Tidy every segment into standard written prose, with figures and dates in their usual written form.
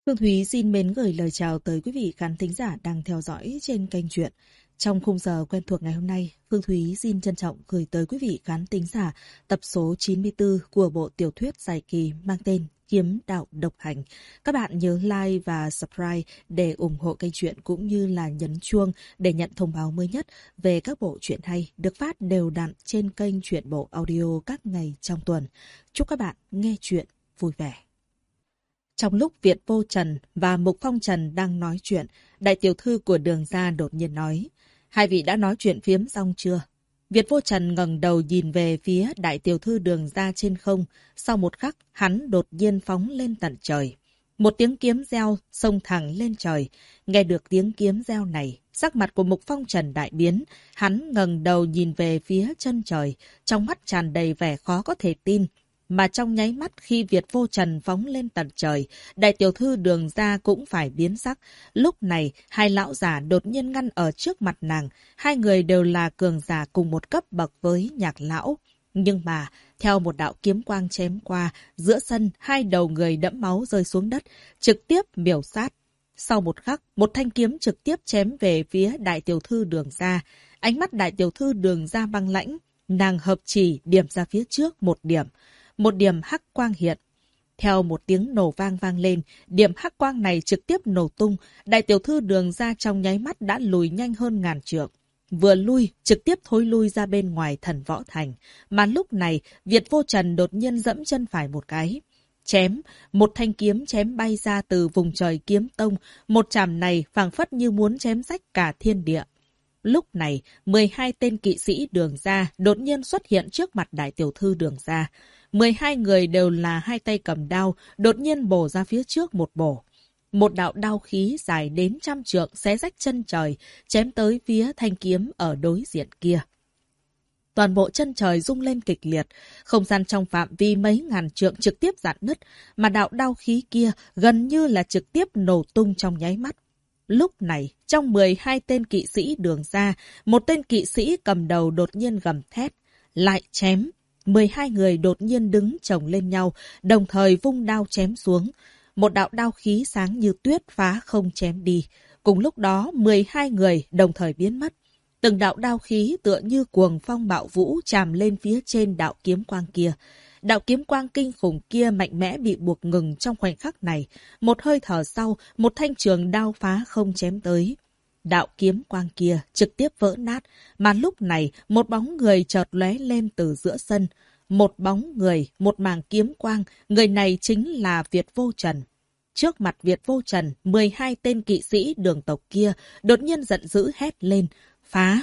Phương Thúy xin mến gửi lời chào tới quý vị khán thính giả đang theo dõi trên kênh truyện. Trong khung giờ quen thuộc ngày hôm nay, Phương Thúy xin trân trọng gửi tới quý vị khán thính giả tập số 94 của bộ tiểu thuyết dài kỳ mang tên Kiếm Đạo Độc Hành. Các bạn nhớ like và subscribe để ủng hộ kênh truyện cũng như là nhấn chuông để nhận thông báo mới nhất về các bộ truyện hay được phát đều đặn trên kênh truyện bộ audio các ngày trong tuần. Chúc các bạn nghe truyện vui vẻ. Trong lúc Việt Vô Trần và Mục Phong Trần đang nói chuyện, đại tiểu thư của Đường gia đột nhiên nói: "Hai vị đã nói chuyện phiếm xong chưa?" Việt Vô Trần ngẩng đầu nhìn về phía đại tiểu thư Đường gia trên không, sau một khắc, hắn đột nhiên phóng lên tận trời. Một tiếng kiếm reo xông thẳng lên trời. Nghe được tiếng kiếm reo này, sắc mặt của Mục Phong Trần đại biến, hắn ngẩng đầu nhìn về phía chân trời, trong mắt tràn đầy vẻ khó có thể tin. Mà trong nháy mắt khi Việt Vô Trần phóng lên tận trời, đại tiểu thư Đường gia cũng phải biến sắc. Lúc này, hai lão giả đột nhiên ngăn ở trước mặt nàng. Hai người đều là cường giả cùng một cấp bậc với Nhạc lão. Nhưng mà, theo một đạo kiếm quang chém qua, giữa sân hai đầu người đẫm máu rơi xuống đất, trực tiếp miểu sát. Sau một khắc, một thanh kiếm trực tiếp chém về phía đại tiểu thư Đường gia. Ánh mắt đại tiểu thư Đường gia băng lãnh, nàng hợp chỉ điểm ra phía trước một điểm. Một điểm hắc quang hiện. Theo một tiếng nổ vang vang lên, điểm hắc quang này trực tiếp nổ tung. Đại tiểu thư Đường gia trong nháy mắt đã lùi nhanh hơn ngàn trượng. Vừa lui, trực tiếp thối lui ra bên ngoài Thần Võ Thành. Mà lúc này, Việt Vô Trần đột nhiên dẫm chân phải một cái. Chém, một thanh kiếm chém bay ra từ vùng trời kiếm tông. Một chảm này phảng phất như muốn chém rách cả thiên địa. Lúc này, 12 tên kỵ sĩ Đường gia đột nhiên xuất hiện trước mặt đại tiểu thư Đường gia. 12 người đều là hai tay cầm đao, đột nhiên bổ ra phía trước một bổ. Một đạo đao khí dài đến 100 trượng xé rách chân trời, chém tới phía thanh kiếm ở đối diện kia. Toàn bộ chân trời rung lên kịch liệt, không gian trong phạm vi mấy ngàn trượng trực tiếp rạn nứt, mà đạo đao khí kia gần như là trực tiếp nổ tung trong nháy mắt. Lúc này, trong 12 tên kỵ sĩ Đường gia, một tên kỵ sĩ cầm đầu đột nhiên gầm thét, lại chém. 12 người đột nhiên đứng chồng lên nhau, đồng thời vung đao chém xuống. Một đạo đao khí sáng như tuyết phá không chém đi. Cùng lúc đó, 12 người đồng thời biến mất. Từng đạo đao khí tựa như cuồng phong bạo vũ tràm lên phía trên đạo kiếm quang kia. Đạo kiếm quang kinh khủng kia mạnh mẽ bị buộc ngừng trong khoảnh khắc này. Một hơi thở sau, một thanh trường đao phá không chém tới. Đạo kiếm quang kia trực tiếp vỡ nát, mà lúc này một bóng người chợt lóe lên từ giữa sân. Một bóng người, một màng kiếm quang, người này chính là Việt Vô Trần. Trước mặt Việt Vô Trần, 12 tên kỵ sĩ Đường tộc kia đột nhiên giận dữ hét lên, phá!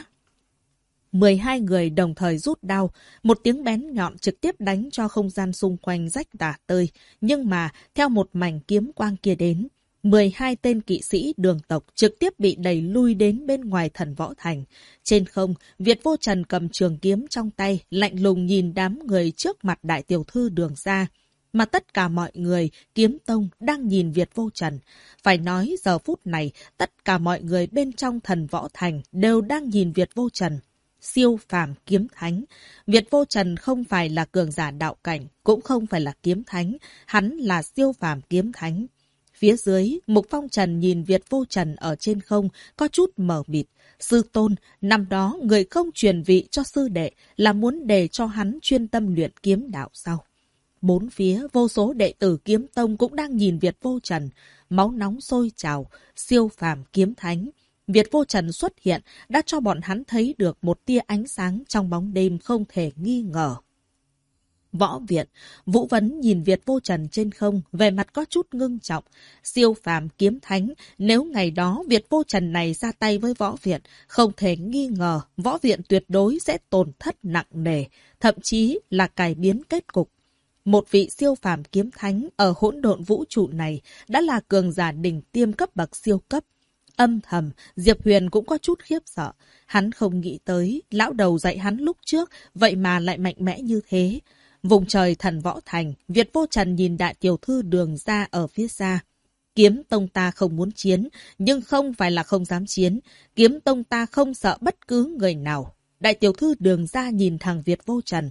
12 người đồng thời rút đao, một tiếng bén nhọn trực tiếp đánh cho không gian xung quanh rách tả tơi. Nhưng mà, theo một mảnh kiếm quang kia đến, 12 tên kỵ sĩ Đường tộc trực tiếp bị đẩy lui đến bên ngoài Thần Võ Thành. Trên không, Việt Vô Trần cầm trường kiếm trong tay, lạnh lùng nhìn đám người trước mặt đại tiểu thư Đường gia. Mà tất cả mọi người, kiếm tông, đang nhìn Việt Vô Trần. Phải nói giờ phút này, tất cả mọi người bên trong Thần Võ Thành đều đang nhìn Việt Vô Trần. Siêu phàm kiếm thánh. Việt Vô Trần không phải là cường giả đạo cảnh, cũng không phải là kiếm thánh. Hắn là siêu phàm kiếm thánh. Phía dưới, Mục Phong Trần nhìn Việt Vô Trần ở trên không, có chút mờ mịt. Sư tôn, năm đó người không truyền vị cho sư đệ là muốn để cho hắn chuyên tâm luyện kiếm đạo sao? Bốn phía, vô số đệ tử kiếm tông cũng đang nhìn Việt Vô Trần. Máu nóng sôi trào, siêu phàm kiếm thánh. Việt Vô Trần xuất hiện đã cho bọn hắn thấy được một tia ánh sáng trong bóng đêm không thể nghi ngờ. Võ viện, Vũ Vấn nhìn Việt Vô Trần trên không, vẻ mặt có chút ngưng trọng. Siêu phàm kiếm thánh, nếu ngày đó Việt Vô Trần này ra tay với võ viện, không thể nghi ngờ võ viện tuyệt đối sẽ tổn thất nặng nề, thậm chí là cải biến kết cục. Một vị siêu phàm kiếm thánh ở hỗn độn vũ trụ này đã là cường giả đỉnh tiêm cấp bậc siêu cấp. Âm thầm, Diệp Huyền cũng có chút khiếp sợ. Hắn không nghĩ tới, lão đầu dạy hắn lúc trước, vậy mà lại mạnh mẽ như thế. Vùng trời Thần Võ Thành, Việt Vô Trần nhìn đại tiểu thư Đường gia ở phía xa. Kiếm tông ta không muốn chiến, nhưng không phải là không dám chiến. Kiếm tông ta không sợ bất cứ người nào. Đại tiểu thư Đường gia nhìn thằng Việt Vô Trần.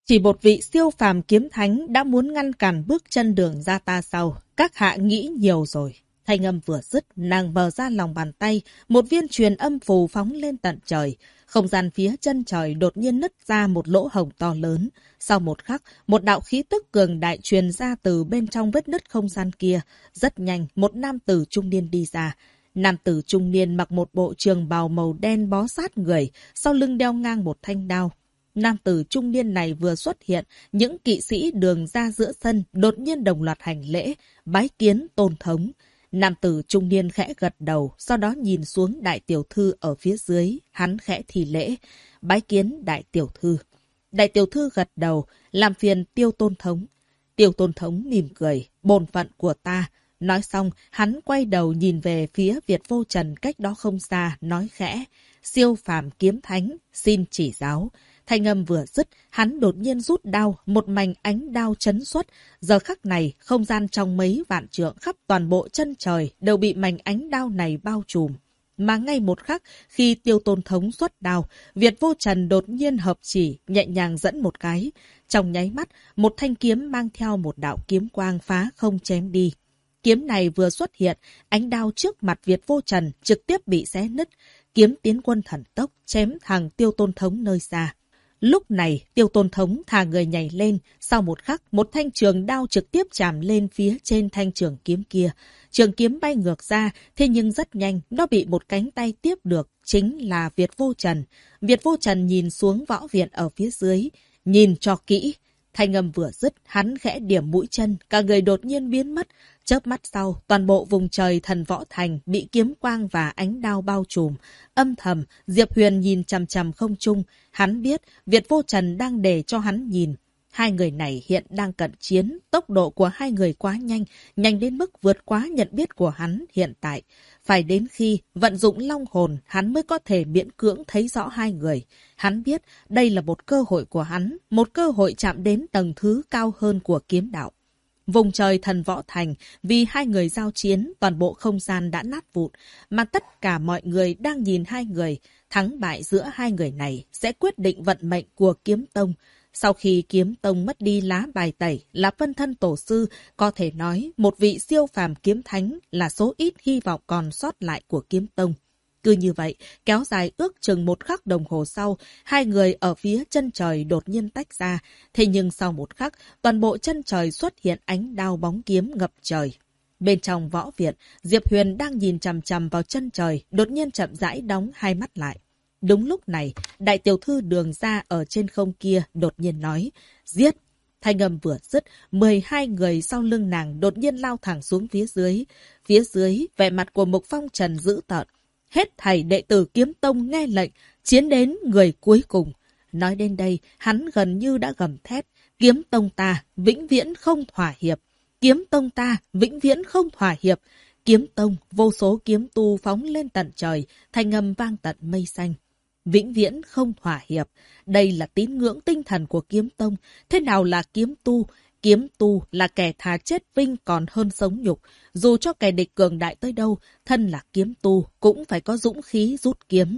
Chỉ một vị siêu phàm kiếm thánh đã muốn ngăn cản bước chân Đường ra ta sau. Các hạ nghĩ nhiều rồi. Thanh âm vừa dứt, nàng bờ ra lòng bàn tay, một viên truyền âm phù phóng lên tận trời. Không gian phía chân trời đột nhiên nứt ra một lỗ hổng to lớn. Sau một khắc, một đạo khí tức cường đại truyền ra từ bên trong vết nứt không gian kia. Rất nhanh, một nam tử trung niên đi ra. Nam tử trung niên mặc một bộ trường bào màu đen bó sát người, sau lưng đeo ngang một thanh đao. Nam tử trung niên này vừa xuất hiện, những kỵ sĩ Đường ra giữa sân đột nhiên đồng loạt hành lễ, bái kiến tôn thống. Nam tử trung niên khẽ gật đầu, sau đó nhìn xuống đại tiểu thư ở phía dưới, hắn khẽ thì lễ, bái kiến đại tiểu thư. Đại tiểu thư gật đầu, làm phiền Tiêu tôn thống. Tiêu tôn thống mỉm cười, bổn phận của ta. Nói xong, hắn quay đầu nhìn về phía Việt Vô Trần cách đó không xa, nói khẽ, siêu phàm kiếm thánh, xin chỉ giáo. Thanh âm vừa dứt, hắn đột nhiên rút đao, một mảnh ánh đao chấn xuất. Giờ khắc này, không gian trong mấy vạn trượng khắp toàn bộ chân trời đều bị mảnh ánh đao này bao trùm. Mà ngay một khắc, khi Tiêu tôn thống xuất đao, Việt Vô Trần đột nhiên hợp chỉ, nhẹ nhàng dẫn một cái. Trong nháy mắt, một thanh kiếm mang theo một đạo kiếm quang phá không chém đi. Kiếm này vừa xuất hiện, ánh đao trước mặt Việt Vô Trần trực tiếp bị xé nứt. Kiếm tiến quân thần tốc, chém thẳng Tiêu tôn thống nơi xa. Lúc này, Tiêu tôn thống thả người nhảy lên, sau một khắc, một thanh trường đao trực tiếp chạm lên phía trên thanh trường kiếm kia. Trường kiếm bay ngược ra, thế nhưng rất nhanh, nó bị một cánh tay tiếp được, chính là Việt Vô Trần. Việt Vô Trần nhìn xuống võ viện ở phía dưới, nhìn cho kỹ. Thanh âm vừa dứt, hắn khẽ điểm mũi chân, cả người đột nhiên biến mất. Chớp mắt sau, toàn bộ vùng trời thần võ thành bị kiếm quang và ánh đao bao trùm. Âm thầm, Diệp Huyền nhìn chằm chằm không trung. Hắn biết Việt Vô Trần đang để cho hắn nhìn. Hai người này hiện đang cận chiến, tốc độ của hai người quá nhanh, nhanh đến mức vượt quá nhận biết của hắn hiện tại. Phải đến khi vận dụng long hồn, hắn mới có thể miễn cưỡng thấy rõ hai người. Hắn biết đây là một cơ hội của hắn, một cơ hội chạm đến tầng thứ cao hơn của kiếm đạo. Vùng trời thần võ thành, vì hai người giao chiến, toàn bộ không gian đã nát vụn, mà tất cả mọi người đang nhìn hai người. Thắng bại giữa hai người này sẽ quyết định vận mệnh của kiếm tông. Sau khi kiếm tông mất đi lá bài tẩy là phân thân tổ sư, có thể nói một vị siêu phàm kiếm thánh là số ít hy vọng còn sót lại của kiếm tông. Cứ như vậy, kéo dài ước chừng một khắc đồng hồ sau, hai người ở phía chân trời đột nhiên tách ra. Thế nhưng sau một khắc, toàn bộ chân trời xuất hiện ánh đao bóng kiếm ngập trời. Bên trong võ viện, Diệp Huyền đang nhìn chằm chằm vào chân trời, đột nhiên chậm rãi đóng hai mắt lại. Đúng lúc này, đại tiểu thư Đường ra ở trên không kia đột nhiên nói, giết! Thanh âm vừa dứt, 12 người sau lưng nàng đột nhiên lao thẳng xuống phía dưới. Phía dưới, vẻ mặt của Mục Phong Trần dữ tợn. Hết thảy đệ tử kiếm tông nghe lệnh, chiến đến người cuối cùng. Nói đến đây, hắn gần như đã gầm thét. Kiếm tông ta, vĩnh viễn không thỏa hiệp. Kiếm tông ta, vĩnh viễn không thỏa hiệp. Kiếm tông, vô số kiếm tu phóng lên tận trời, thanh âm vang tận mây xanh. Vĩnh viễn không thỏa hiệp. Đây là tín ngưỡng tinh thần của kiếm tông. Thế nào là kiếm tu? Kiếm tu là kẻ thà chết vinh còn hơn sống nhục. Dù cho kẻ địch cường đại tới đâu, thân là kiếm tu cũng phải có dũng khí rút kiếm.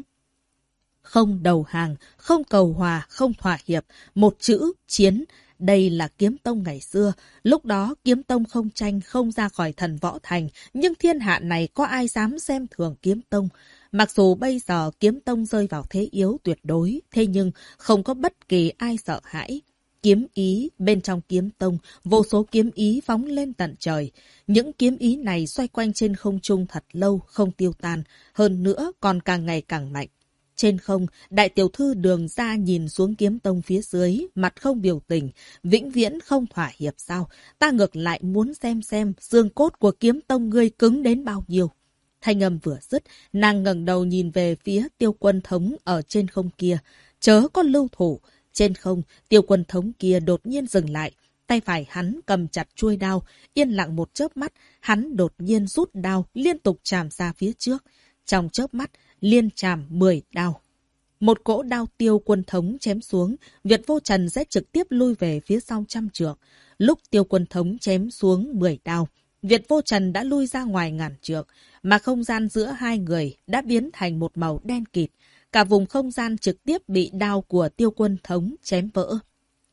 Không đầu hàng, không cầu hòa, không thỏa hiệp. Một chữ, chiến. Đây là kiếm tông ngày xưa. Lúc đó kiếm tông không tranh, không ra khỏi thần võ thành. Nhưng thiên hạ này có ai dám xem thường kiếm tông? Mặc dù bây giờ kiếm tông rơi vào thế yếu tuyệt đối, thế nhưng không có bất kỳ ai sợ hãi. Kiếm ý, bên trong kiếm tông, vô số kiếm ý phóng lên tận trời. Những kiếm ý này xoay quanh trên không trung thật lâu, không tiêu tan, hơn nữa còn càng ngày càng mạnh. Trên không, đại tiểu thư Đường ra nhìn xuống kiếm tông phía dưới, mặt không biểu tình, vĩnh viễn không thỏa hiệp sao? Ta ngược lại muốn xem xương cốt của kiếm tông ngươi cứng đến bao nhiêu. Thanh âm vừa dứt, nàng ngẩng đầu nhìn về phía Tiêu Quân Thống ở trên không kia. Chớ có lưu thủ. Trên không, Tiêu Quân Thống kia đột nhiên dừng lại. Tay phải hắn cầm chặt chuôi đao, yên lặng một chớp mắt, hắn đột nhiên rút đao liên tục chạm ra phía trước. Trong chớp mắt, liên chạm 10 đao. Một cỗ đao Tiêu Quân Thống chém xuống, Việt Vô Trần sẽ trực tiếp lui về phía sau 100 trượng. Lúc Tiêu Quân Thống chém xuống 10 đao, Việt Vô Trần đã lui ra ngoài ngàn trượng, mà không gian giữa hai người đã biến thành một màu đen kịt. Cả vùng không gian trực tiếp bị đao của Tiêu Quân Thống chém vỡ.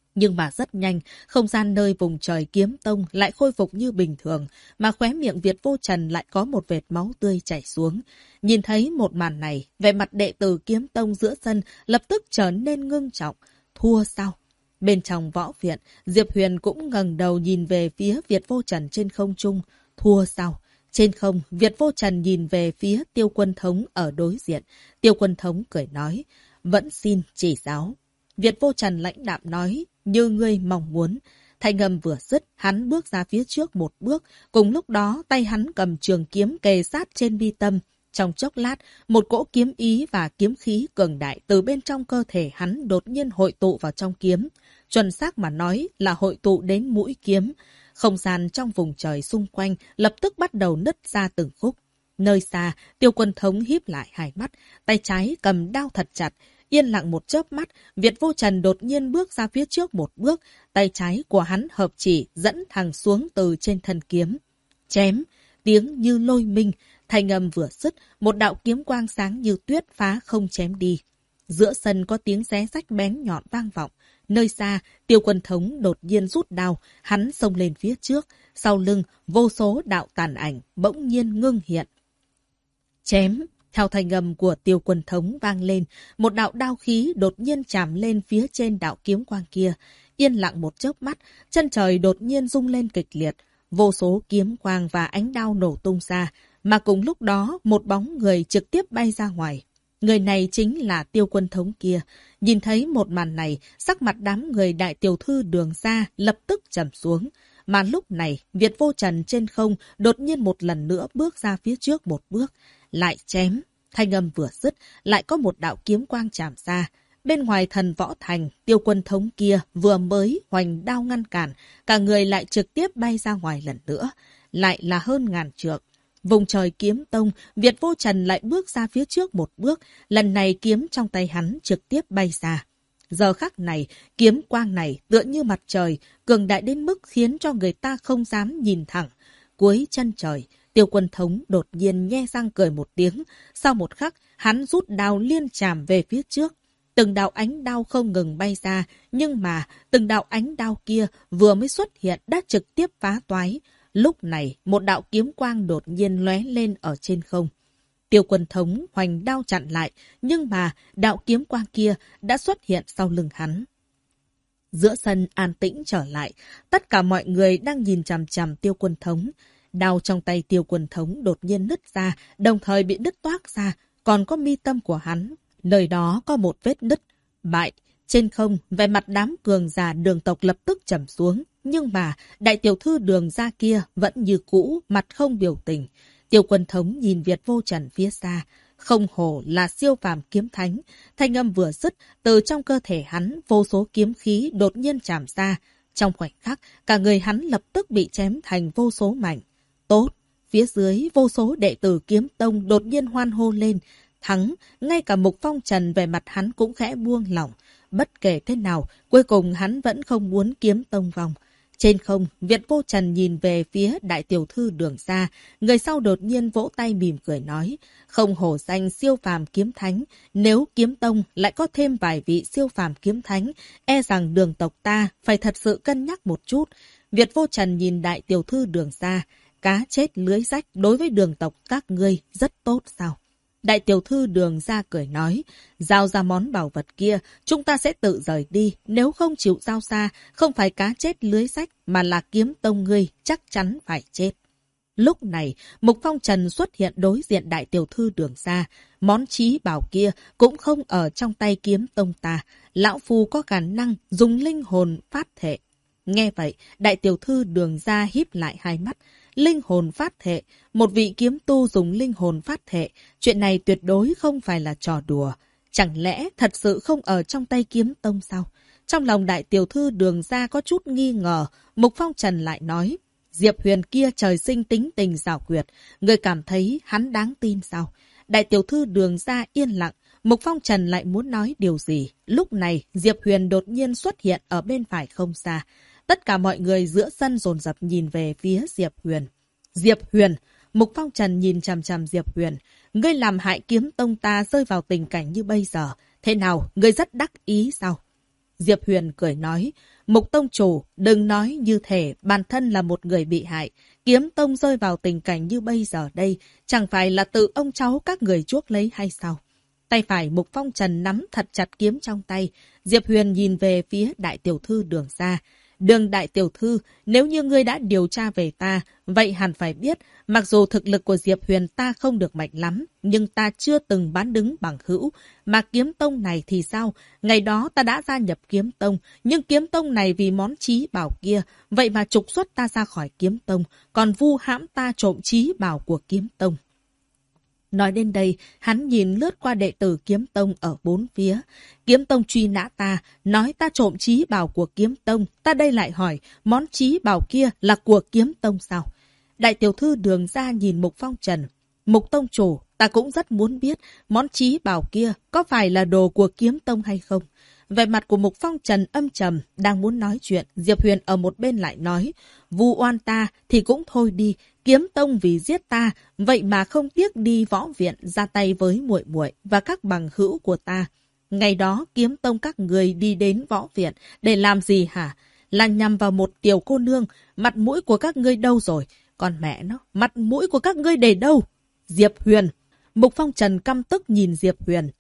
Nhưng mà rất nhanh, không gian nơi vùng trời kiếm tông lại khôi phục như bình thường, mà khóe miệng Việt Vô Trần lại có một vệt máu tươi chảy xuống. Nhìn thấy một màn này, vẻ mặt đệ tử kiếm tông giữa sân lập tức trở nên ngưng trọng. Thua sao? Bên trong võ viện, Diệp Huyền cũng ngẩng đầu nhìn về phía Việt Vô Trần trên không trung. Thua sao? Trên không, Việt Vô Trần nhìn về phía Tiêu Quân Thống ở đối diện. Tiêu Quân Thống cười nói, vẫn xin chỉ giáo. Việt Vô Trần lãnh đạm nói, như ngươi mong muốn. Thanh âm vừa dứt, hắn bước ra phía trước một bước. Cùng lúc đó, tay hắn cầm trường kiếm kề sát trên mi tâm. Trong chốc lát, một cỗ kiếm ý và kiếm khí cường đại từ bên trong cơ thể hắn đột nhiên hội tụ vào trong kiếm. Chuẩn xác mà nói là hội tụ đến mũi kiếm. Không gian trong vùng trời xung quanh lập tức bắt đầu nứt ra từng khúc. Nơi xa, Tiêu Quân Thống híp lại hai mắt, tay trái cầm đao thật chặt. Yên lặng một chớp mắt, Việt Vô Trần đột nhiên bước ra phía trước một bước, tay trái của hắn hợp chỉ dẫn thẳng xuống từ trên thân kiếm. Chém, tiếng như lôi minh, thanh âm vừa dứt, một đạo kiếm quang sáng như tuyết phá không chém đi. Giữa sân có tiếng xé rách bén nhọn vang vọng. Nơi xa, Tiêu Quân Thống đột nhiên rút đao, hắn xông lên phía trước, sau lưng vô số đạo tàn ảnh bỗng nhiên ngưng hiện. Chém! Theo thanh âm của Tiêu Quân Thống vang lên, một đạo đao khí đột nhiên chạm lên phía trên đạo kiếm quang kia. Yên lặng một chớp mắt, chân trời đột nhiên rung lên kịch liệt. Vô số kiếm quang và ánh đao nổ tung ra, mà cùng lúc đó một bóng người trực tiếp bay ra ngoài. Người này chính là Tiêu Quân Thống kia. Nhìn thấy một màn này, sắc mặt đám người đại tiểu thư Đường gia lập tức trầm xuống. Mà lúc này, Việt Vô Trần trên không đột nhiên một lần nữa bước ra phía trước một bước. Lại chém. Thanh âm vừa dứt, lại có một đạo kiếm quang chạm ra. Bên ngoài thần võ thành, Tiêu Quân Thống kia vừa mới hoành đao ngăn cản, cả người lại trực tiếp bay ra ngoài lần nữa. Lại là hơn ngàn trượng. Vùng trời kiếm tông, Việt Vô Trần lại bước ra phía trước một bước, lần này kiếm trong tay hắn trực tiếp bay ra. Giờ khắc này, kiếm quang này tựa như mặt trời, cường đại đến mức khiến cho người ta không dám nhìn thẳng. Cuối chân trời, Tiêu Quân Thống đột nhiên nhe răng cười một tiếng. Sau một khắc, hắn rút đao liên chạm về phía trước. Từng đạo ánh đao không ngừng bay ra, nhưng mà từng đạo ánh đao kia vừa mới xuất hiện đã trực tiếp phá toái. Lúc này, một đạo kiếm quang đột nhiên lóe lên ở trên không. Tiêu Quân Thống hoành đao chặn lại, nhưng mà đạo kiếm quang kia đã xuất hiện sau lưng hắn. Giữa sân an tĩnh trở lại, tất cả mọi người đang nhìn chằm chằm Tiêu Quân Thống. Đao trong tay Tiêu Quân Thống đột nhiên nứt ra, đồng thời bị đứt toác ra, còn có mi tâm của hắn. Nơi đó có một vết nứt. Bại, trên không, vẻ mặt đám cường giả Đường tộc lập tức trầm xuống. Nhưng mà, đại tiểu thư Đường gia kia vẫn như cũ, mặt không biểu tình. Tiêu Quân Thống nhìn Việt Vô Trần phía xa. Không hổ là siêu phàm kiếm thánh. Thanh âm vừa dứt, từ trong cơ thể hắn, vô số kiếm khí đột nhiên chạm ra. Trong khoảnh khắc, cả người hắn lập tức bị chém thành vô số mảnh. Tốt! Phía dưới, vô số đệ tử kiếm tông đột nhiên hoan hô lên. Thắng, ngay cả Mục Phong Trần về mặt hắn cũng khẽ buông lỏng. Bất kể thế nào, cuối cùng hắn vẫn không muốn kiếm tông vong. Trên không, Việt Vô Trần nhìn về phía đại tiểu thư Đường gia, người sau đột nhiên vỗ tay mỉm cười nói, không hổ danh siêu phàm kiếm thánh, nếu kiếm tông lại có thêm vài vị siêu phàm kiếm thánh, e rằng Đường tộc ta phải thật sự cân nhắc một chút. Việt Vô Trần nhìn đại tiểu thư Đường gia, cá chết lưới rách đối với Đường tộc các ngươi rất tốt sao? Đại tiểu thư Đường gia cười nói, giao ra món bảo vật kia, chúng ta sẽ tự rời đi, nếu không chịu giao ra, không phải cá chết lưới rách, mà là kiếm tông ngươi, chắc chắn phải chết. Lúc này, Mục Phong Trần xuất hiện đối diện đại tiểu thư Đường gia, món chí bảo kia cũng không ở trong tay kiếm tông ta, lão phu có khả năng dùng linh hồn phát thệ. Nghe vậy, đại tiểu thư Đường gia híp lại hai mắt. Linh hồn phát thệ, một vị kiếm tu dùng linh hồn phát thệ, chuyện này tuyệt đối không phải là trò đùa. Chẳng lẽ thật sự không ở trong tay kiếm tông sao? Trong lòng đại tiểu thư Đường gia có chút nghi ngờ, Mục Phong Trần lại nói, Diệp Huyền kia trời sinh tính tình giảo quyệt, người cảm thấy hắn đáng tin sao? Đại tiểu thư Đường gia yên lặng, Mục Phong Trần lại muốn nói điều gì. Lúc này, Diệp Huyền đột nhiên xuất hiện ở bên phải không xa. Tất cả mọi người giữa sân dồn dập nhìn về phía Diệp Huyền. Diệp Huyền! Mục Phong Trần nhìn chằm chằm Diệp Huyền. Ngươi làm hại kiếm tông ta rơi vào tình cảnh như bây giờ. Thế nào? Ngươi rất đắc ý sao? Diệp Huyền cười nói, Mục tông chủ, đừng nói như thể bản thân là một người bị hại. Kiếm tông rơi vào tình cảnh như bây giờ đây, chẳng phải là tự ông cháu các người chuốc lấy hay sao? Tay phải Mục Phong Trần nắm thật chặt kiếm trong tay. Diệp Huyền nhìn về phía đại tiểu thư Đường ra. Đường đại tiểu thư, nếu như ngươi đã điều tra về ta, vậy hẳn phải biết, mặc dù thực lực của Diệp Huyền ta không được mạnh lắm, nhưng ta chưa từng bán đứng bằng hữu. Mà kiếm tông này thì sao? Ngày đó ta đã gia nhập kiếm tông, nhưng kiếm tông này vì món chí bảo kia, vậy mà trục xuất ta ra khỏi kiếm tông, còn vu hãm ta trộm chí bảo của kiếm tông. Nói đến đây, hắn nhìn lướt qua đệ tử kiếm tông ở bốn phía. Kiếm tông truy nã ta, nói ta trộm chí bảo của kiếm tông. Ta đây lại hỏi, món chí bảo kia là của kiếm tông sao? Đại tiểu thư Đường ra nhìn Mục Phong Trần. Mục tông chủ, ta cũng rất muốn biết món chí bảo kia có phải là đồ của kiếm tông hay không? Vẻ mặt của Mục Phong Trần âm trầm, đang muốn nói chuyện, Diệp Huyền ở một bên lại nói, vu oan ta thì cũng thôi đi, kiếm tông vì giết ta, vậy mà không tiếc đi võ viện ra tay với muội muội và các bằng hữu của ta. Ngày đó kiếm tông các người đi đến võ viện để làm gì hả? Là nhằm vào một tiểu cô nương, mặt mũi của các ngươi đâu rồi? Còn mẹ nó, mặt mũi của các ngươi để đâu? Diệp Huyền. Mục Phong Trần căm tức nhìn Diệp Huyền.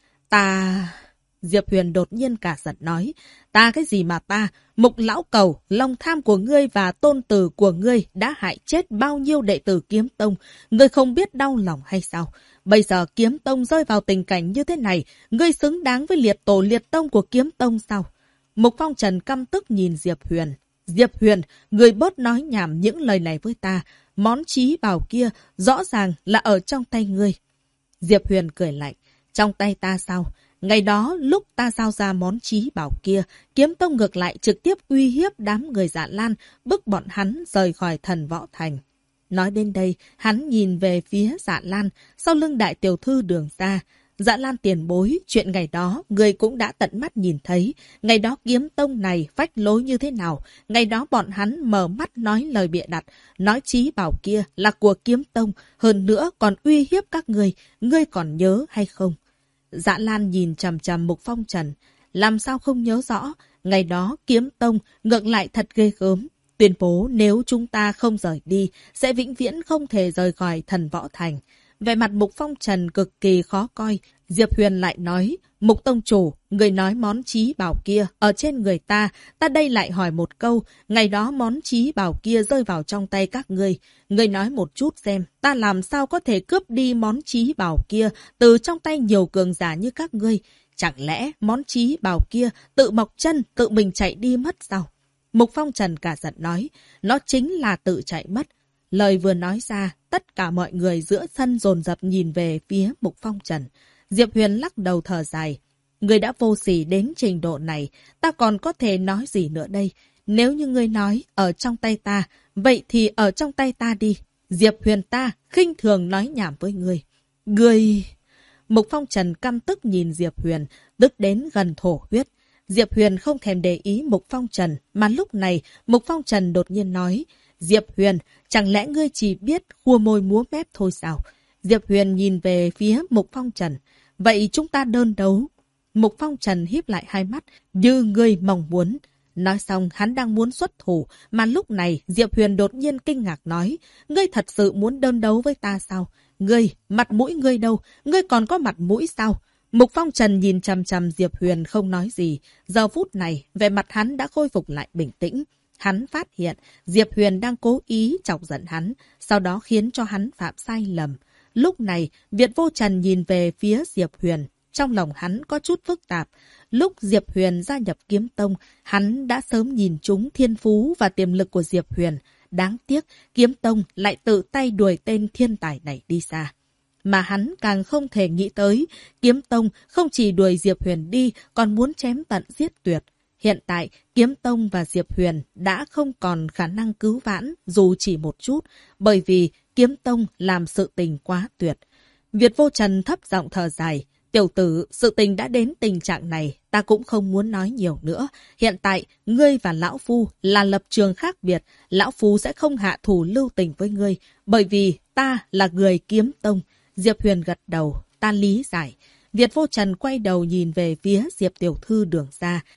Diệp Huyền đột nhiên cả giận nói, ta cái gì mà ta, Mục lão cầu, lòng tham của ngươi và tôn tử của ngươi đã hại chết bao nhiêu đệ tử kiếm tông, ngươi không biết đau lòng hay sao? Bây giờ kiếm tông rơi vào tình cảnh như thế này, ngươi xứng đáng với liệt tổ liệt tông của kiếm tông sao? Mục Phong Trần căm tức nhìn Diệp Huyền. Diệp Huyền, ngươi bớt nói nhảm những lời này với ta, món chí bảo kia rõ ràng là ở trong tay ngươi. Diệp Huyền cười lạnh, trong tay ta sao? Ngày đó, lúc ta giao ra món chí bảo kia, kiếm tông ngược lại trực tiếp uy hiếp đám người Dạ Lan, bức bọn hắn rời khỏi Thần Võ Thành. Nói đến đây, hắn nhìn về phía Dạ Lan, sau lưng đại tiểu thư Đường ra. Dạ Lan tiền bối, chuyện ngày đó, người cũng đã tận mắt nhìn thấy. Ngày đó kiếm tông này phách lối như thế nào? Ngày đó bọn hắn mở mắt nói lời bịa đặt, nói chí bảo kia là của kiếm tông, hơn nữa còn uy hiếp các ngươi còn nhớ hay không? Dạ Lan nhìn chằm chằm Mục Phong Trần, làm sao không nhớ rõ, ngày đó kiếm tông ngược lại thật ghê gớm, tuyên bố nếu chúng ta không rời đi, sẽ vĩnh viễn không thể rời khỏi Thần Võ Thành. Vẻ mặt Mục Phong Trần cực kỳ khó coi, Diệp Huyền lại nói, Mục tông chủ, người nói món chí bảo kia ở trên người ta đây lại hỏi một câu, ngày đó món chí bảo kia rơi vào trong tay các ngươi nói một chút xem, ta làm sao có thể cướp đi món chí bảo kia từ trong tay nhiều cường giả như các ngươi, chẳng lẽ món chí bảo kia tự mọc chân, tự mình chạy đi mất sao? Mục Phong Trần cả giận nói, nó chính là tự chạy mất. Lời vừa nói ra, tất cả mọi người giữa sân dồn dập nhìn về phía Mục Phong Trần. Diệp Huyền lắc đầu thở dài. Ngươi đã vô sỉ đến trình độ này, ta còn có thể nói gì nữa đây? Nếu như ngươi nói ở trong tay ta, vậy thì ở trong tay ta đi. Diệp Huyền ta khinh thường nói nhảm với ngươi. Ngươi... Mục Phong Trần căm tức nhìn Diệp Huyền, tức đến gần thổ huyết. Diệp Huyền không thèm để ý Mục Phong Trần, mà lúc này Mục Phong Trần đột nhiên nói, Diệp Huyền, chẳng lẽ ngươi chỉ biết khua môi múa mép thôi sao? Diệp Huyền nhìn về phía Mục Phong Trần. Vậy chúng ta đơn đấu. Mục Phong Trần híp lại hai mắt, như ngươi mong muốn. Nói xong hắn đang muốn xuất thủ, mà lúc này Diệp Huyền đột nhiên kinh ngạc nói, ngươi thật sự muốn đơn đấu với ta sao? Ngươi, mặt mũi ngươi đâu? Ngươi còn có mặt mũi sao? Mục Phong Trần nhìn chằm chằm Diệp Huyền không nói gì. Giờ phút này, vẻ mặt hắn đã khôi phục lại bình tĩnh. Hắn phát hiện Diệp Huyền đang cố ý chọc giận hắn, sau đó khiến cho hắn phạm sai lầm. Lúc này, Việt Vô Trần nhìn về phía Diệp Huyền. Trong lòng hắn có chút phức tạp. Lúc Diệp Huyền gia nhập kiếm tông, hắn đã sớm nhìn trúng thiên phú và tiềm lực của Diệp Huyền. Đáng tiếc, kiếm tông lại tự tay đuổi tên thiên tài này đi xa. Mà hắn càng không thể nghĩ tới, kiếm tông không chỉ đuổi Diệp Huyền đi, còn muốn chém tận giết tuyệt. Hiện tại, kiếm tông và Diệp Huyền đã không còn khả năng cứu vãn dù chỉ một chút, bởi vì kiếm tông làm sự tình quá tuyệt. Việt Vô Trần thấp giọng thở dài. Tiểu tử, sự tình đã đến tình trạng này, ta cũng không muốn nói nhiều nữa. Hiện tại, ngươi và Lão Phu là lập trường khác biệt. Lão Phu sẽ không hạ thủ lưu tình với ngươi, bởi vì ta là người kiếm tông. Diệp Huyền gật đầu, ta lý giải. Việt Vô Trần quay đầu nhìn về phía Diệp Tiểu Thư Đường ra.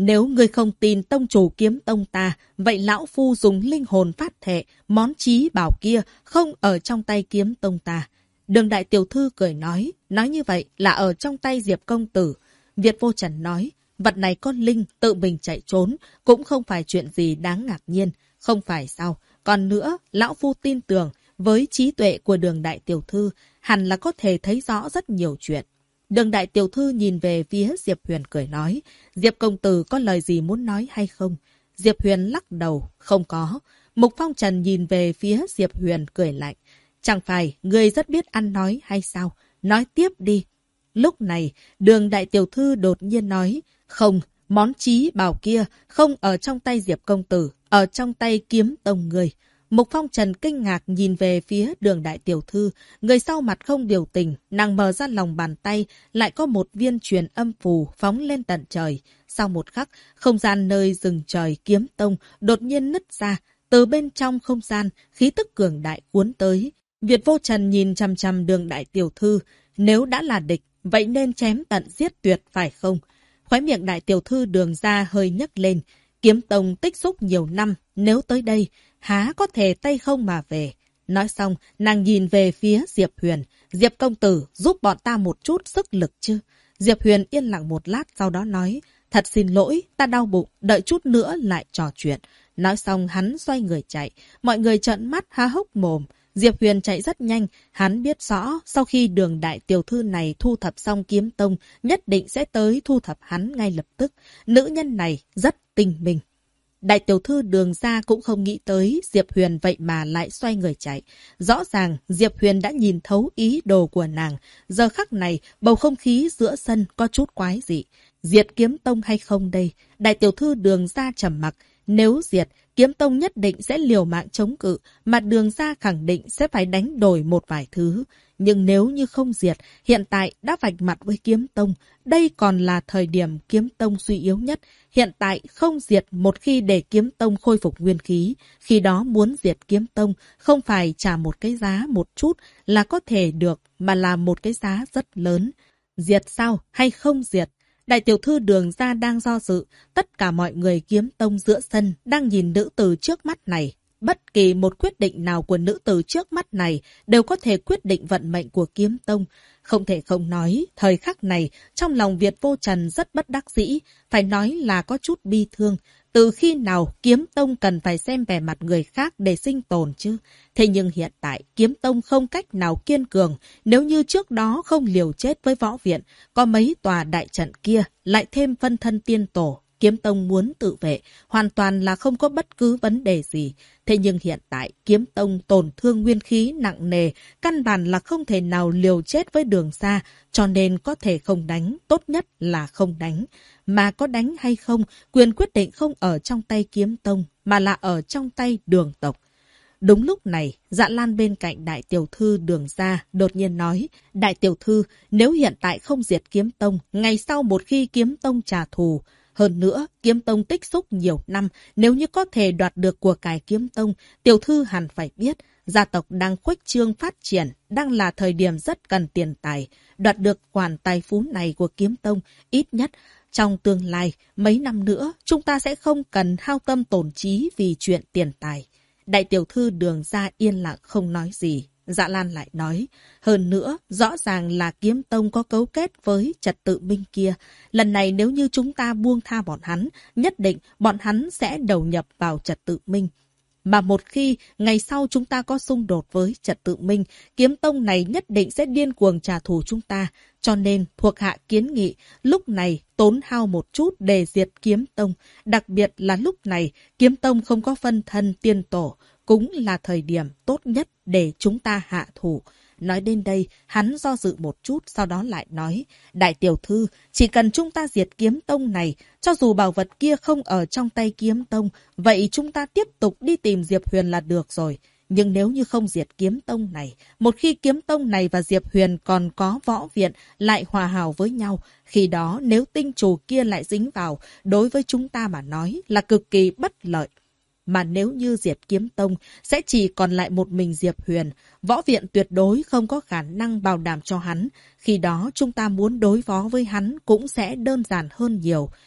Nếu ngươi không tin tông chủ kiếm tông ta, vậy lão phu dùng linh hồn phát thệ, món chí bảo kia không ở trong tay kiếm tông ta. Đường đại tiểu thư cười nói như vậy là ở trong tay Diệp công tử. Việt Vô Trần nói, vật này có linh, tự mình chạy trốn, cũng không phải chuyện gì đáng ngạc nhiên, không phải sao. Còn nữa, lão phu tin tưởng, với trí tuệ của đường đại tiểu thư, hẳn là có thể thấy rõ rất nhiều chuyện. Đường đại tiểu thư nhìn về phía Diệp Huyền cười nói, Diệp công tử có lời gì muốn nói hay không? Diệp Huyền lắc đầu, không có. Mục Phong Trần nhìn về phía Diệp Huyền cười lạnh. Chẳng phải người rất biết ăn nói hay sao? Nói tiếp đi. Lúc này, đường đại tiểu thư đột nhiên nói, không, món chí bảo kia không ở trong tay Diệp công tử, ở trong tay kiếm tông người. Mục Phong Trần kinh ngạc nhìn về phía đường đại tiểu thư, người sau mặt không biểu tình, nàng mở ra lòng bàn tay, lại có một viên truyền âm phù phóng lên tận trời. Sau một khắc, không gian nơi rừng trời kiếm tông đột nhiên nứt ra, từ bên trong không gian, khí tức cường đại cuốn tới. Việt Vô Trần nhìn chằm chằm đường đại tiểu thư, nếu đã là địch, vậy nên chém tận giết tuyệt phải không? Khóe miệng đại tiểu thư đường ra hơi nhấc lên, kiếm tông tích xúc nhiều năm, nếu tới đây, há có thể tay không mà về. Nói xong, nàng nhìn về phía Diệp Huyền. Diệp công tử, giúp bọn ta một chút sức lực chứ? Diệp Huyền yên lặng một lát sau đó nói, thật xin lỗi, ta đau bụng, đợi chút nữa lại trò chuyện. Nói xong hắn xoay người chạy, mọi người trợn mắt há hốc mồm. Diệp Huyền chạy rất nhanh, hắn biết rõ sau khi đường đại tiểu thư này thu thập xong kiếm tông, nhất định sẽ tới thu thập hắn ngay lập tức. Nữ nhân này rất tinh minh. Đại tiểu thư đường ra cũng không nghĩ tới Diệp Huyền vậy mà lại xoay người chạy. Rõ ràng Diệp Huyền đã nhìn thấu ý đồ của nàng. Giờ khắc này bầu không khí giữa sân có chút quái dị. Diệt kiếm tông hay không đây? Đại tiểu thư đường ra trầm mặc. Nếu diệt, kiếm tông nhất định sẽ liều mạng chống cự, mà đường ra khẳng định sẽ phải đánh đổi một vài thứ. Nhưng nếu như không diệt, hiện tại đã vạch mặt với kiếm tông. Đây còn là thời điểm kiếm tông suy yếu nhất. Hiện tại không diệt một khi để kiếm tông khôi phục nguyên khí. Khi đó muốn diệt kiếm tông, không phải trả một cái giá một chút là có thể được, mà là một cái giá rất lớn. Diệt sao hay không diệt? Đại tiểu thư đường ra đang do dự, tất cả mọi người kiếm tông giữa sân đang nhìn nữ tử trước mắt này. Bất kỳ một quyết định nào của nữ tử trước mắt này đều có thể quyết định vận mệnh của kiếm tông. Không thể không nói, thời khắc này, trong lòng Việt Vô Trần rất bất đắc dĩ, phải nói là có chút bi thương. Từ khi nào kiếm tông cần phải xem vẻ mặt người khác để sinh tồn chứ? Thế nhưng hiện tại, kiếm tông không cách nào kiên cường. Nếu như trước đó không liều chết với võ viện, có mấy tòa đại trận kia, lại thêm phân thân tiên tổ. Kiếm tông muốn tự vệ, hoàn toàn là không có bất cứ vấn đề gì. Thế nhưng hiện tại, kiếm tông tổn thương nguyên khí nặng nề, căn bản là không thể nào liều chết với đường xa, cho nên có thể không đánh, tốt nhất là không đánh. Mà có đánh hay không, quyền quyết định không ở trong tay kiếm tông, mà là ở trong tay đường tộc. Đúng lúc này, Dạ Lan bên cạnh đại tiểu thư đường ra đột nhiên nói, đại tiểu thư, nếu hiện tại không diệt kiếm tông, ngày sau một khi kiếm tông trả thù, hơn nữa, kiếm tông tích xúc nhiều năm, nếu như có thể đoạt được của cải kiếm tông, tiểu thư hẳn phải biết, gia tộc đang khuếch trương phát triển, đang là thời điểm rất cần tiền tài. Đoạt được khoản tài phú này của kiếm tông, ít nhất, trong tương lai, mấy năm nữa, chúng ta sẽ không cần hao tâm tổn trí vì chuyện tiền tài. Đại tiểu thư đường ra yên lặng không nói gì. Dạ Lan lại nói, hơn nữa, rõ ràng là kiếm tông có cấu kết với trật tự minh kia. Lần này nếu như chúng ta buông tha bọn hắn, nhất định bọn hắn sẽ đầu nhập vào trật tự minh. Mà một khi ngày sau chúng ta có xung đột với trật tự minh, kiếm tông này nhất định sẽ điên cuồng trả thù chúng ta. Cho nên thuộc hạ kiến nghị lúc này tốn hao một chút để diệt kiếm tông. Đặc biệt là lúc này kiếm tông không có phân thân tiên tổ, cũng là thời điểm tốt nhất để chúng ta hạ thủ. Nói đến đây, hắn do dự một chút, sau đó lại nói, đại tiểu thư, chỉ cần chúng ta diệt kiếm tông này, cho dù bảo vật kia không ở trong tay kiếm tông, vậy chúng ta tiếp tục đi tìm Diệp Huyền là được rồi. Nhưng nếu như không diệt kiếm tông này, một khi kiếm tông này và Diệp Huyền còn có võ viện lại hòa hảo với nhau, khi đó nếu tinh chủ kia lại dính vào, đối với chúng ta mà nói là cực kỳ bất lợi. Mà nếu như diệt kiếm tông, sẽ chỉ còn lại một mình Diệp Huyền. Võ viện tuyệt đối không có khả năng bảo đảm cho hắn. Khi đó chúng ta muốn đối phó với hắn cũng sẽ đơn giản hơn nhiều.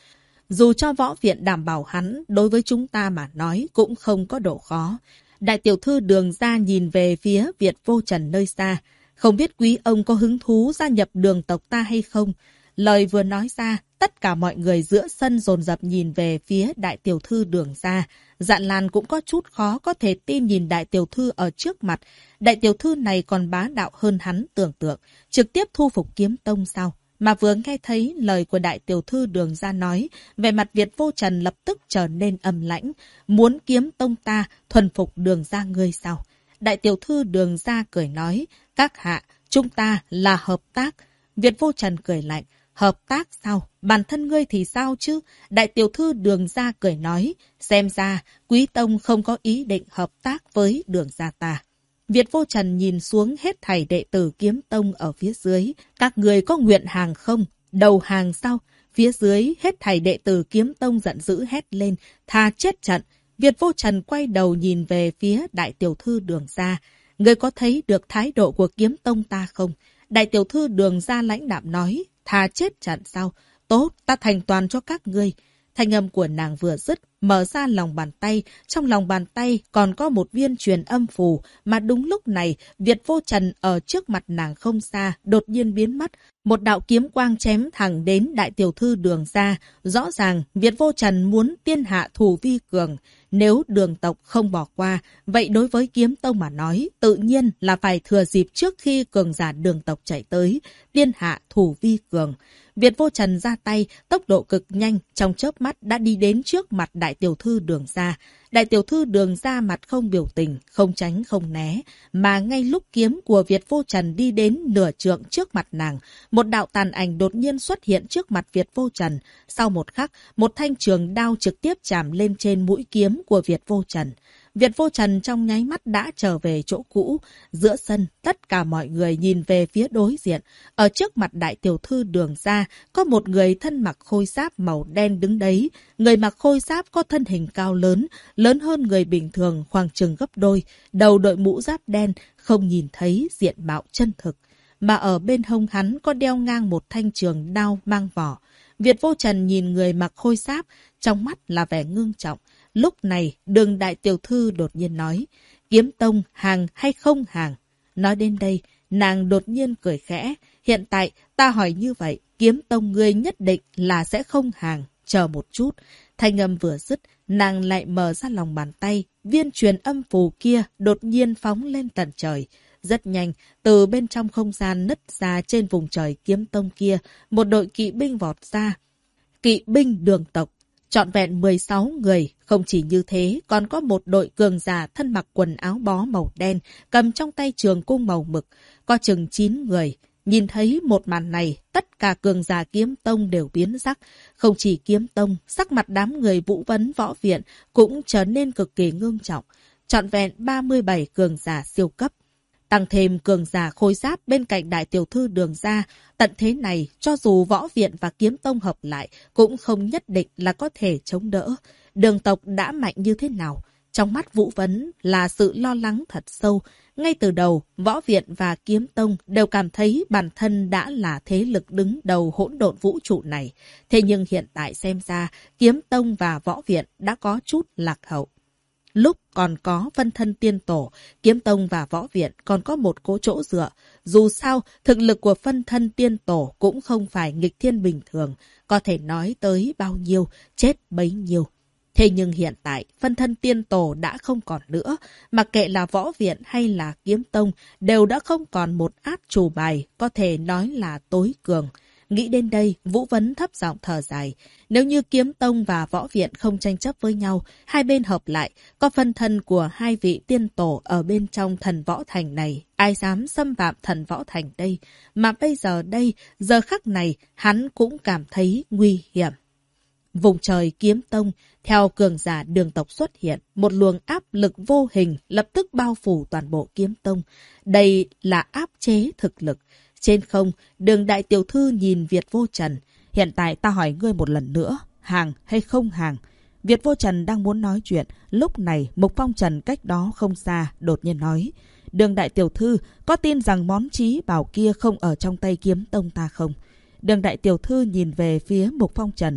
Dù cho võ viện đảm bảo hắn, đối với chúng ta mà nói cũng không có độ khó. Đại tiểu thư Đường gia nhìn về phía Việt Vô Trần nơi xa. Không biết quý ông có hứng thú gia nhập Đường tộc ta hay không? Lời vừa nói ra, tất cả mọi người giữa sân dồn dập nhìn về phía đại tiểu thư Đường gia. Dạn Lan cũng có chút khó có thể tin nhìn đại tiểu thư ở trước mặt. Đại tiểu thư này còn bá đạo hơn hắn tưởng tượng. Trực tiếp thu phục Kiếm Tông sao? Mà vừa nghe thấy lời của đại tiểu thư Đường gia nói, vẻ mặt Việt Vô Trần lập tức trở nên âm lãnh. Muốn Kiếm Tông ta thuần phục Đường gia ngươi sao? Đại tiểu thư Đường gia cười nói, các hạ, chúng ta là hợp tác. Việt Vô Trần cười lạnh, hợp tác sao? Bản thân ngươi thì sao chứ? Đại tiểu thư Đường gia cười nói, xem ra quý tông không có ý định hợp tác với Đường gia ta. Việt Vô Trần nhìn xuống hết thảy đệ tử Kiếm Tông ở phía dưới. Các người có nguyện hàng không? Đầu hàng sao? Phía dưới hết thảy đệ tử Kiếm Tông giận dữ hét lên, thà chết trận. Việt Vô Trần quay đầu nhìn về phía đại tiểu thư Đường gia. Người có thấy được thái độ của Kiếm Tông ta không? Đại tiểu thư Đường gia lãnh đạm nói, thà chết trận sao? Tốt, ta thành toàn cho các ngươi. Thanh âm của nàng vừa dứt, mở ra lòng bàn tay. Trong lòng bàn tay còn có một viên truyền âm phù. Mà đúng lúc này, Việt Vô Trần ở trước mặt nàng không xa, đột nhiên biến mất. Một đạo kiếm quang chém thẳng đến đại tiểu thư Đường gia. Rõ ràng, Việt Vô Trần muốn tiên hạ thủ vi cường. Nếu Đường tộc không bỏ qua, vậy đối với Kiếm Tông mà nói, tự nhiên là phải thừa dịp trước khi cường giả Đường tộc chạy tới, tiên hạ thủ vi cường. Việt Vô Trần ra tay, tốc độ cực nhanh, trong chớp mắt đã đi đến trước mặt đại tiểu thư Đường gia. Đại tiểu thư Đường gia mặt không biểu tình, không tránh không né, mà ngay lúc kiếm của Việt Vô Trần đi đến nửa trượng trước mặt nàng, một đạo tàn ảnh đột nhiên xuất hiện trước mặt Việt Vô Trần. Sau một khắc, một thanh trường đao trực tiếp chạm lên trên mũi kiếm của Việt Vô Trần. Việt Vô Trần trong nháy mắt đã trở về chỗ cũ. Giữa sân, tất cả mọi người nhìn về phía đối diện. Ở trước mặt đại tiểu thư Đường gia, có một người thân mặc khôi giáp màu đen đứng đấy. Người mặc khôi giáp có thân hình cao lớn, lớn hơn người bình thường khoảng chừng gấp đôi. Đầu đội mũ giáp đen, không nhìn thấy diện mạo chân thực. Mà ở bên hông hắn có đeo ngang một thanh trường đao mang vỏ. Việt Vô Trần nhìn người mặc khôi giáp, trong mắt là vẻ ngưng trọng. Lúc này, Đường đại tiểu thư đột nhiên nói, Kiếm Tông hàng hay không hàng? Nói đến đây, nàng đột nhiên cười khẽ. Hiện tại, ta hỏi như vậy, Kiếm Tông ngươi nhất định là sẽ không hàng. Chờ một chút. Thanh âm vừa dứt, nàng lại mở ra lòng bàn tay. Viên truyền âm phù kia đột nhiên phóng lên tận trời. Rất nhanh, từ bên trong không gian nứt ra trên vùng trời Kiếm Tông kia, một đội kỵ binh vọt ra. Kỵ binh Đường tộc. Trọn vẹn 16 người, không chỉ như thế, còn có một đội cường giả thân mặc quần áo bó màu đen, cầm trong tay trường cung màu mực, có chừng 9 người. Nhìn thấy một màn này, tất cả cường giả Kiếm Tông đều biến sắc. Không chỉ Kiếm Tông, sắc mặt đám người vũ vấn võ viện cũng trở nên cực kỳ ngưng trọng. Trọn vẹn 37 cường giả siêu cấp. Tăng thêm cường giả khôi giáp bên cạnh đại tiểu thư Đường gia, tận thế này, cho dù võ viện và Kiếm Tông hợp lại, cũng không nhất định là có thể chống đỡ. Đường tộc đã mạnh như thế nào? Trong mắt Vũ Vấn là sự lo lắng thật sâu. Ngay từ đầu, võ viện và Kiếm Tông đều cảm thấy bản thân đã là thế lực đứng đầu hỗn độn vũ trụ này. Thế nhưng hiện tại xem ra, Kiếm Tông và võ viện đã có chút lạc hậu. Lúc còn có phân thân tiên tổ, Kiếm Tông và võ viện còn có một cố chỗ dựa. Dù sao, thực lực của phân thân tiên tổ cũng không phải nghịch thiên bình thường. Có thể nói tới bao nhiêu, chết bấy nhiêu. Thế nhưng hiện tại, phân thân tiên tổ đã không còn nữa. Mặc kệ là võ viện hay là Kiếm Tông, đều đã không còn một át chủ bài, có thể nói là tối cường. Nghĩ đến đây, Vũ Vấn thấp giọng thở dài. Nếu như Kiếm Tông và võ viện không tranh chấp với nhau, hai bên hợp lại, có phân thân của hai vị tiên tổ ở bên trong thần võ thành này, ai dám xâm phạm thần võ thành đây? Mà bây giờ đây, giờ khắc này, hắn cũng cảm thấy nguy hiểm. Vùng trời Kiếm Tông, theo cường giả Đường tộc xuất hiện, một luồng áp lực vô hình lập tức bao phủ toàn bộ Kiếm Tông. Đây là áp chế thực lực. Trên không, Đường đại tiểu thư nhìn Việt Vô Trần. Hiện tại ta hỏi ngươi một lần nữa, hàng hay không hàng? Việt Vô Trần đang muốn nói chuyện. Lúc này, Mục Phong Trần cách đó không xa, đột nhiên nói. Đường đại tiểu thư, có tin rằng món trí bảo kia không ở trong tay Kiếm Tông ta không? Đường đại tiểu thư nhìn về phía Mục Phong Trần.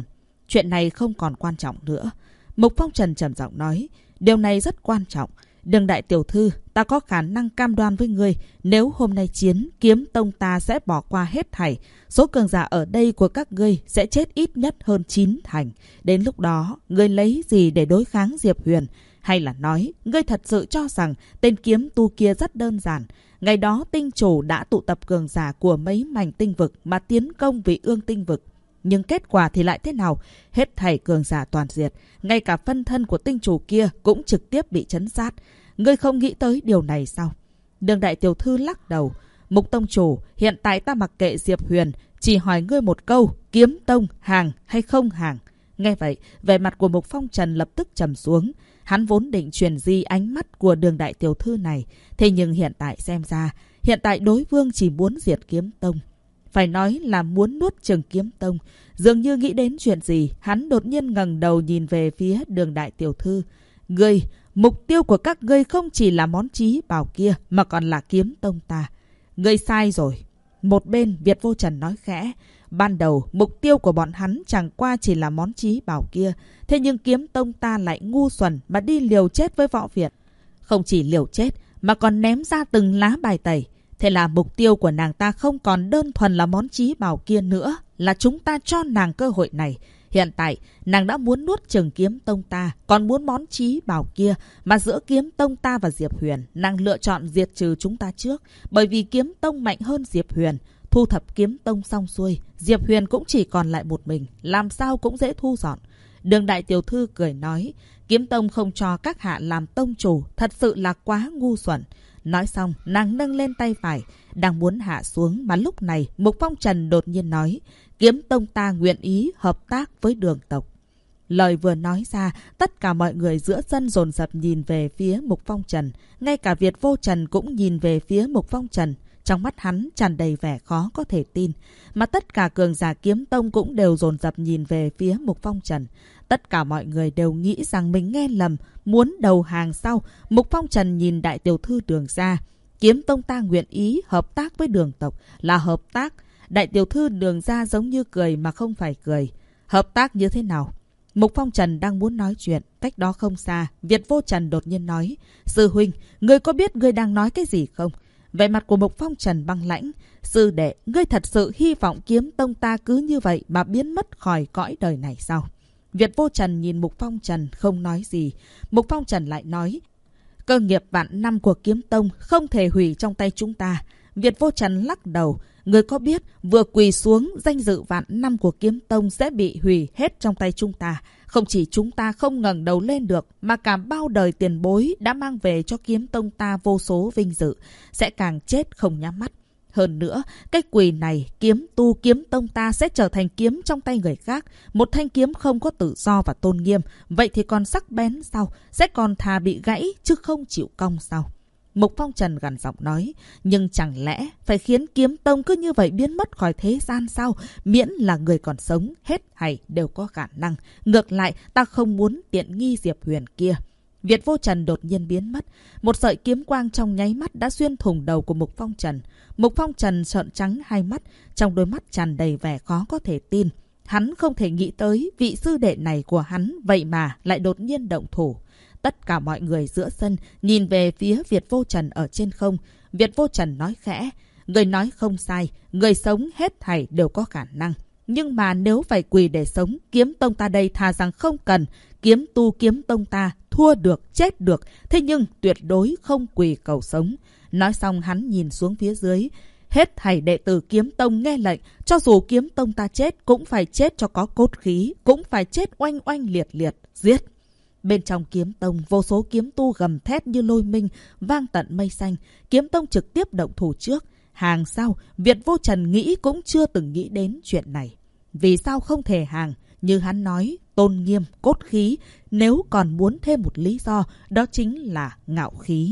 chuyện này không còn quan trọng nữa. Mục Phong Trần trầm giọng nói, điều này rất quan trọng. Đường đại tiểu thư, ta có khả năng cam đoan với ngươi, nếu hôm nay chiến, Kiếm Tông ta sẽ bỏ qua hết thảy. Số cường giả ở đây của các ngươi sẽ chết ít nhất hơn 9 thành. Đến lúc đó, ngươi lấy gì để đối kháng Diệp Huyền? Hay là nói, ngươi thật sự cho rằng tên kiếm tu kia rất đơn giản. Ngày đó tinh chủ đã tụ tập cường giả của mấy mảnh tinh vực mà tiến công Vị Ương tinh vực. Nhưng kết quả thì lại thế nào? Hết thảy cường giả toàn diệt, ngay cả phân thân của tinh chủ kia cũng trực tiếp bị trấn sát. Ngươi không nghĩ tới điều này sao? Đường đại tiểu thư lắc đầu. Mục tông chủ, hiện tại ta mặc kệ Diệp Huyền, chỉ hỏi ngươi một câu, Kiếm Tông hàng hay không hàng? Nghe vậy, vẻ mặt của Mục Phong Trần lập tức trầm xuống. Hắn vốn định truyền di ánh mắt của đường đại tiểu thư này, thế nhưng hiện tại xem ra, hiện tại đối phương chỉ muốn diệt Kiếm Tông. Phải nói là muốn nuốt chửng Kiếm Tông. Dường như nghĩ đến chuyện gì, hắn đột nhiên ngẩng đầu nhìn về phía đường đại tiểu thư. Ngươi, mục tiêu của các ngươi không chỉ là món chí bảo kia, mà còn là Kiếm Tông ta. Ngươi sai rồi. Một bên Việt Vô Trần nói khẽ. Ban đầu, mục tiêu của bọn hắn chẳng qua chỉ là món chí bảo kia. Thế nhưng Kiếm Tông ta lại ngu xuẩn mà đi liều chết với Võ Việt. Không chỉ liều chết, mà còn ném ra từng lá bài tẩy. Thế là mục tiêu của nàng ta không còn đơn thuần là món chí bảo kia nữa, là chúng ta cho nàng cơ hội này. Hiện tại, nàng đã muốn nuốt chửng Kiếm Tông ta, còn muốn món chí bảo kia, mà giữa Kiếm Tông ta và Diệp Huyền, nàng lựa chọn diệt trừ chúng ta trước, bởi vì Kiếm Tông mạnh hơn Diệp Huyền. Thu thập Kiếm Tông xong xuôi, Diệp Huyền cũng chỉ còn lại một mình, làm sao cũng dễ thu dọn. Đường đại tiểu thư cười nói, Kiếm Tông không cho các hạ làm tông chủ, thật sự là quá ngu xuẩn. Nói xong, nàng nâng lên tay phải, đang muốn hạ xuống mà lúc này Mục Phong Trần đột nhiên nói, Kiếm Tông ta nguyện ý hợp tác với Đường tộc. Lời vừa nói ra, tất cả mọi người giữa sân dồn dập nhìn về phía Mục Phong Trần, ngay cả Việt Vô Trần cũng nhìn về phía Mục Phong Trần. Trong mắt hắn tràn đầy vẻ khó có thể tin, mà tất cả cường giả Kiếm Tông cũng đều dồn dập nhìn về phía Mục Phong Trần. Tất cả mọi người đều nghĩ rằng mình nghe lầm, muốn đầu hàng sau. Mục Phong Trần nhìn đại tiểu thư Đường ra. Kiếm Tông ta nguyện ý hợp tác với Đường tộc, là hợp tác. Đại tiểu thư Đường ra giống như cười mà không phải cười. Hợp tác như thế nào? Mục Phong Trần đang muốn nói chuyện, cách đó không xa, Việt Vô Trần đột nhiên nói, sư huynh, ngươi có biết ngươi đang nói cái gì không? Vẻ mặt của Mục Phong Trần băng lãnh. Sư đệ, ngươi thật sự hy vọng Kiếm Tông ta cứ như vậy mà biến mất khỏi cõi đời này sao? Việt Vô Trần nhìn Mục Phong Trần không nói gì. Mục Phong Trần lại nói, cơ nghiệp vạn năm của Kiếm Tông không thể hủy trong tay chúng ta. Việt Vô Trần lắc đầu. Ngươi có biết vừa quỳ xuống, danh dự vạn năm của Kiếm Tông sẽ bị hủy hết trong tay chúng ta. Không chỉ chúng ta không ngẩng đầu lên được, mà cả bao đời tiền bối đã mang về cho Kiếm Tông ta vô số vinh dự, sẽ càng chết không nhắm mắt. Hơn nữa, cái quỳ này, kiếm Tông ta sẽ trở thành kiếm trong tay người khác. Một thanh kiếm không có tự do và tôn nghiêm, vậy thì còn sắc bén sao? Sẽ còn thà bị gãy chứ không chịu cong sao? Mục Phong Trần gằn giọng nói, nhưng chẳng lẽ phải khiến Kiếm Tông cứ như vậy biến mất khỏi thế gian sao? Miễn là người còn sống, hết thảy đều có khả năng. Ngược lại, ta không muốn tiện nghi Diệp Huyền kia. Việt Vô Trần đột nhiên biến mất. Một sợi kiếm quang trong nháy mắt đã xuyên thủng đầu của Mục Phong Trần. Mục Phong Trần trợn trắng hai mắt, trong đôi mắt tràn đầy vẻ khó có thể tin. Hắn không thể nghĩ tới vị sư đệ này của hắn vậy mà lại đột nhiên động thủ. Tất cả mọi người giữa sân nhìn về phía Việt Vô Trần ở trên không. Việt Vô Trần nói khẽ, người nói không sai, người sống hết thảy đều có khả năng. Nhưng mà nếu phải quỳ để sống, Kiếm Tông ta đây thà rằng không cần. Kiếm Tông ta thua được, chết được, thế nhưng tuyệt đối không quỳ cầu sống. Nói xong hắn nhìn xuống phía dưới. Hết thảy đệ tử Kiếm Tông nghe lệnh, cho dù Kiếm Tông ta chết cũng phải chết cho có cốt khí, cũng phải chết oanh oanh liệt liệt, giết. Bên trong Kiếm Tông, vô số kiếm tu gầm thét như lôi minh, vang tận mây xanh. Kiếm Tông trực tiếp động thủ trước. Hàng sao? Việt Vô Trần nghĩ cũng chưa từng nghĩ đến chuyện này. Vì sao không thể hàng? Như hắn nói, tôn nghiêm, cốt khí. Nếu còn muốn thêm một lý do, đó chính là ngạo khí.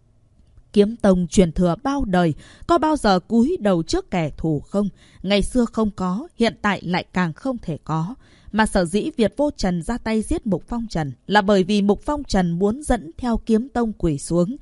Kiếm Tông truyền thừa bao đời, có bao giờ cúi đầu trước kẻ thù không? Ngày xưa không có, hiện tại lại càng không thể có. Mà sở dĩ Việt Vô Trần ra tay giết Mục Phong Trần là bởi vì Mục Phong Trần muốn dẫn theo Kiếm Tông quỳ xuống.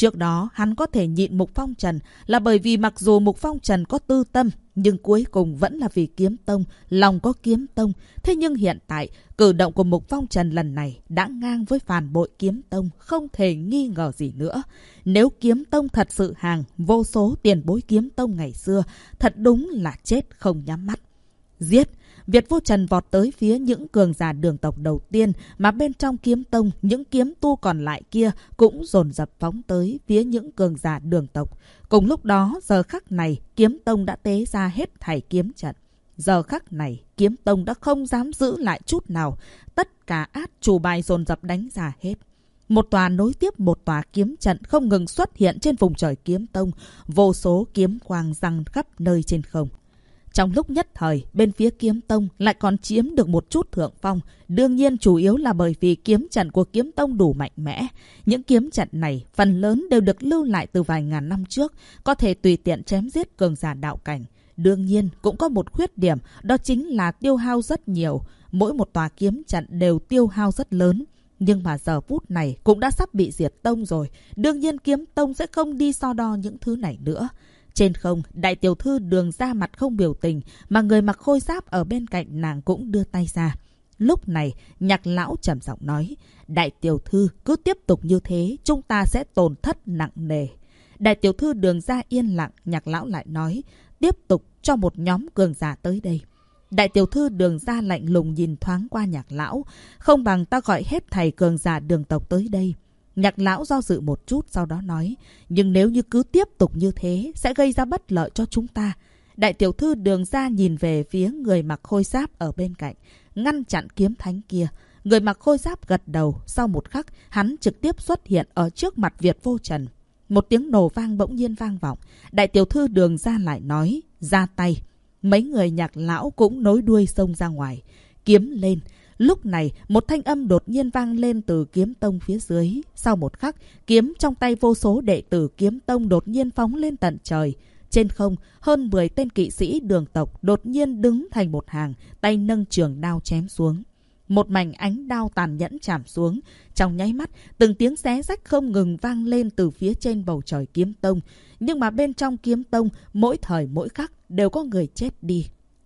Trước đó hắn có thể nhịn Mục Phong Trần là bởi vì mặc dù Mục Phong Trần có tư tâm, nhưng cuối cùng vẫn là vì kiếm tông, lòng có kiếm tông. Thế nhưng hiện tại, cử động của Mục Phong Trần lần này đã ngang với phản bội kiếm tông, không thể nghi ngờ gì nữa. Nếu kiếm tông thật sự hàng vô số tiền bối kiếm tông ngày xưa, thật đúng là chết không nhắm mắt. Giết! Việt Vô Trần vọt tới phía những cường giả đường tộc đầu tiên, mà bên trong kiếm tông, những kiếm tu còn lại kia cũng dồn dập phóng tới phía những cường giả đường tộc. Cùng lúc đó, giờ khắc này, kiếm tông đã tế ra hết thảy kiếm trận. Giờ khắc này, kiếm tông đã không dám giữ lại chút nào. Tất cả át chủ bài dồn dập đánh ra hết. Một tòa nối tiếp một tòa kiếm trận không ngừng xuất hiện trên vùng trời kiếm tông, vô số kiếm quang giăng khắp nơi trên không. Trong lúc nhất thời, bên phía kiếm tông lại còn chiếm được một chút thượng phong. Đương nhiên chủ yếu là bởi vì kiếm trận của kiếm tông đủ mạnh mẽ. Những kiếm trận này phần lớn đều được lưu lại từ vài ngàn năm trước, có thể tùy tiện chém giết cường giả đạo cảnh. Đương nhiên cũng có một khuyết điểm, đó chính là tiêu hao rất nhiều. Mỗi một tòa kiếm trận đều tiêu hao rất lớn. Nhưng mà giờ phút này cũng đã sắp bị diệt tông rồi. Đương nhiên kiếm tông sẽ không đi so đo những thứ này nữa. Trên không, đại tiểu thư Đường ra mặt không biểu tình, mà người mặc khôi giáp ở bên cạnh nàng cũng đưa tay ra. Lúc này, Nhạc lão trầm giọng nói, đại tiểu thư cứ tiếp tục như thế, chúng ta sẽ tổn thất nặng nề. Đại tiểu thư Đường ra yên lặng, Nhạc lão lại nói, tiếp tục cho một nhóm cường giả tới đây. Đại tiểu thư Đường ra lạnh lùng nhìn thoáng qua Nhạc lão, không bằng ta gọi hết thầy cường giả đường tộc tới đây. Nhạc lão do dự một chút sau đó nói, nhưng nếu như cứ tiếp tục như thế sẽ gây ra bất lợi cho chúng ta. Đại tiểu thư Đường ra nhìn về phía người mặc khôi giáp ở bên cạnh, ngăn chặn kiếm thánh kia. Người mặc khôi giáp gật đầu, sau một khắc hắn trực tiếp xuất hiện ở trước mặt Việt Vô Trần. Một tiếng nổ vang bỗng nhiên vang vọng. Đại tiểu thư Đường ra lại nói, ra tay. Mấy người Nhạc lão cũng nối đuôi xông ra ngoài, kiếm lên. Lúc này, một thanh âm đột nhiên vang lên từ kiếm tông phía dưới. Sau một khắc, kiếm trong tay vô số đệ tử kiếm tông đột nhiên phóng lên tận trời. Trên không, hơn 10 tên kỵ sĩ đường tộc đột nhiên đứng thành một hàng, tay nâng trường đao chém xuống. Một mảnh ánh đao tàn nhẫn chạm xuống. Trong nháy mắt, từng tiếng xé rách không ngừng vang lên từ phía trên bầu trời kiếm tông. Nhưng mà bên trong kiếm tông, mỗi thời mỗi khắc đều có người chết đi.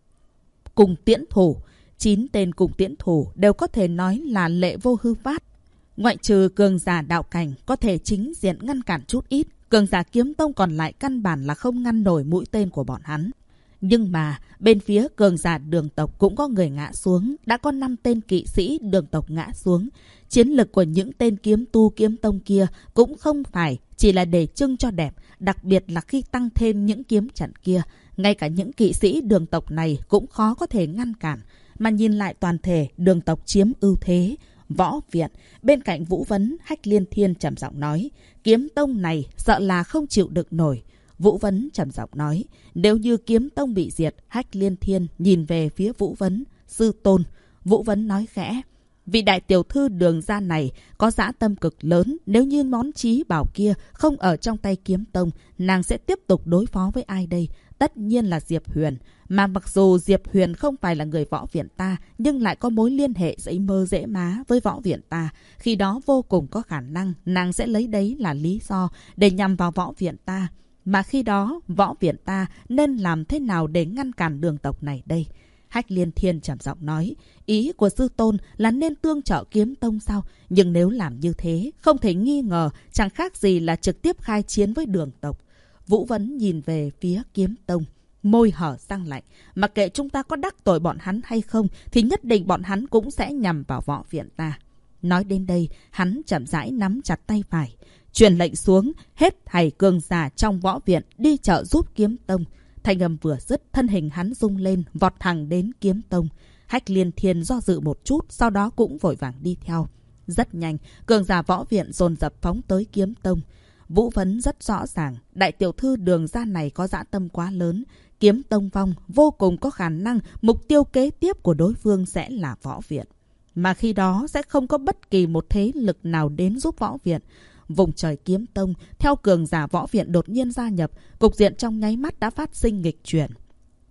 Cùng tiễn thủ. 9 tên cùng tiễn thủ đều có thể nói là lệ vô hư phát. Ngoại trừ cường giả đạo cảnh có thể chính diện ngăn cản chút ít, cường giả kiếm tông còn lại căn bản là không ngăn nổi mũi tên của bọn hắn. Nhưng mà bên phía cường giả đường tộc cũng có người ngã xuống, đã có 5 tên kỵ sĩ đường tộc ngã xuống. Chiến lực của những tên kiếm tu kiếm tông kia cũng không phải chỉ là để trưng cho đẹp, đặc biệt là khi tăng thêm những kiếm trận kia, ngay cả những kỵ sĩ đường tộc này cũng khó có thể ngăn cản. Mà nhìn lại toàn thể, đường tộc chiếm ưu thế. Võ viện, bên cạnh Vũ Vấn, Hách Liên Thiên trầm giọng nói, kiếm tông này sợ là không chịu đựng nổi. Vũ Vấn trầm giọng nói, nếu như kiếm tông bị diệt, Hách Liên Thiên nhìn về phía Vũ Vấn, sư tôn. Vũ Vấn nói khẽ, vị đại tiểu thư Đường ra này có dã tâm cực lớn, nếu như món chí bảo kia không ở trong tay kiếm tông, nàng sẽ tiếp tục đối phó với ai đây? Tất nhiên là Diệp Huyền. Mà mặc dù Diệp Huyền không phải là người võ viện ta, nhưng lại có mối liên hệ dễ mơ dễ má với võ viện ta. Khi đó vô cùng có khả năng nàng sẽ lấy đấy là lý do để nhằm vào võ viện ta. Mà khi đó võ viện ta nên làm thế nào để ngăn cản đường tộc này đây? Hách Liên Thiên trầm giọng nói, ý của sư tôn là nên tương trợ kiếm tông sao? Nhưng nếu làm như thế, không thể nghi ngờ chẳng khác gì là trực tiếp khai chiến với đường tộc. Vũ Vấn nhìn về phía kiếm tông, môi hở răng lạnh. Mặc kệ chúng ta có đắc tội bọn hắn hay không, thì nhất định bọn hắn cũng sẽ nhằm vào võ viện ta. Nói đến đây, hắn chậm rãi nắm chặt tay phải, truyền lệnh xuống, hết thảy cường giả trong võ viện đi trợ giúp kiếm tông. Thanh âm vừa dứt, thân hình hắn rung lên, vọt thẳng đến kiếm tông. Hách Liên Thiên do dự một chút, sau đó cũng vội vàng đi theo. Rất nhanh, cường giả võ viện dồn dập phóng tới kiếm tông. Vũ Vấn rất rõ ràng, đại tiểu thư Đường ra này có dã tâm quá lớn. Kiếm tông vong, vô cùng có khả năng mục tiêu kế tiếp của đối phương sẽ là võ viện. Mà khi đó sẽ không có bất kỳ một thế lực nào đến giúp võ viện. Vùng trời kiếm tông, theo cường giả võ viện đột nhiên gia nhập, cục diện trong nháy mắt đã phát sinh nghịch chuyển.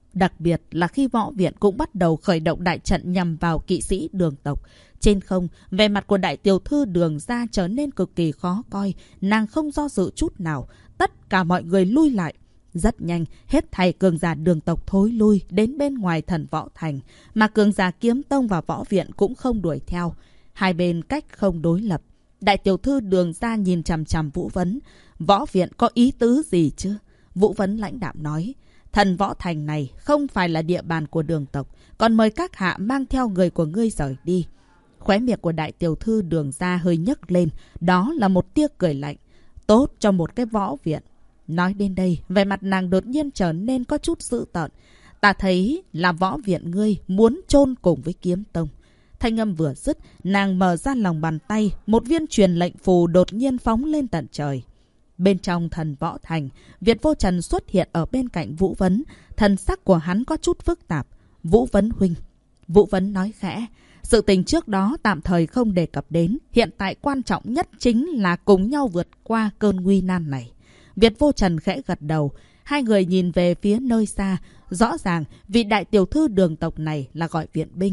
Đặc biệt là khi võ viện cũng bắt đầu khởi động đại trận nhằm vào kỵ sĩ Đường tộc. Trên không, vẻ mặt của đại tiểu thư Đường gia trở nên cực kỳ khó coi. Nàng không do dự chút nào. Tất cả mọi người lui lại. Rất nhanh, hết thảy cường giả Đường tộc thối lui đến bên ngoài Thần Võ Thành. Mà cường giả Kiếm Tông và Võ Viện cũng không đuổi theo. Hai bên cách không đối lập. Đại tiểu thư Đường gia nhìn chằm chằm Vũ Vấn. Võ Viện có ý tứ gì chứ? Vũ Vấn lãnh đạm nói. Thần Võ Thành này không phải là địa bàn của Đường tộc. Còn mời các hạ mang theo người của ngươi rời đi. Khóe miệng của đại tiểu thư Đường gia hơi nhấc lên. Đó là một tia cười lạnh. Tốt cho một cái võ viện. Nói đến đây, vẻ mặt nàng đột nhiên trở nên có chút dữ tợn. Ta thấy là võ viện ngươi muốn chôn cùng với Kiếm Tông. Thanh âm vừa dứt, nàng mở ra lòng bàn tay, một viên truyền lệnh phù đột nhiên phóng lên tận trời. Bên trong Thần Võ Thành, Việt Vô Trần xuất hiện ở bên cạnh Vũ Vấn. Thần sắc của hắn có chút phức tạp. Vũ Vấn huynh. Vũ Vấn nói khẽ. Sự tình trước đó tạm thời không đề cập đến. Hiện tại quan trọng nhất chính là cùng nhau vượt qua cơn nguy nan này. Việt Vô Trần khẽ gật đầu. Hai người nhìn về phía nơi xa. Rõ ràng vị đại tiểu thư Đường tộc này là gọi viện binh.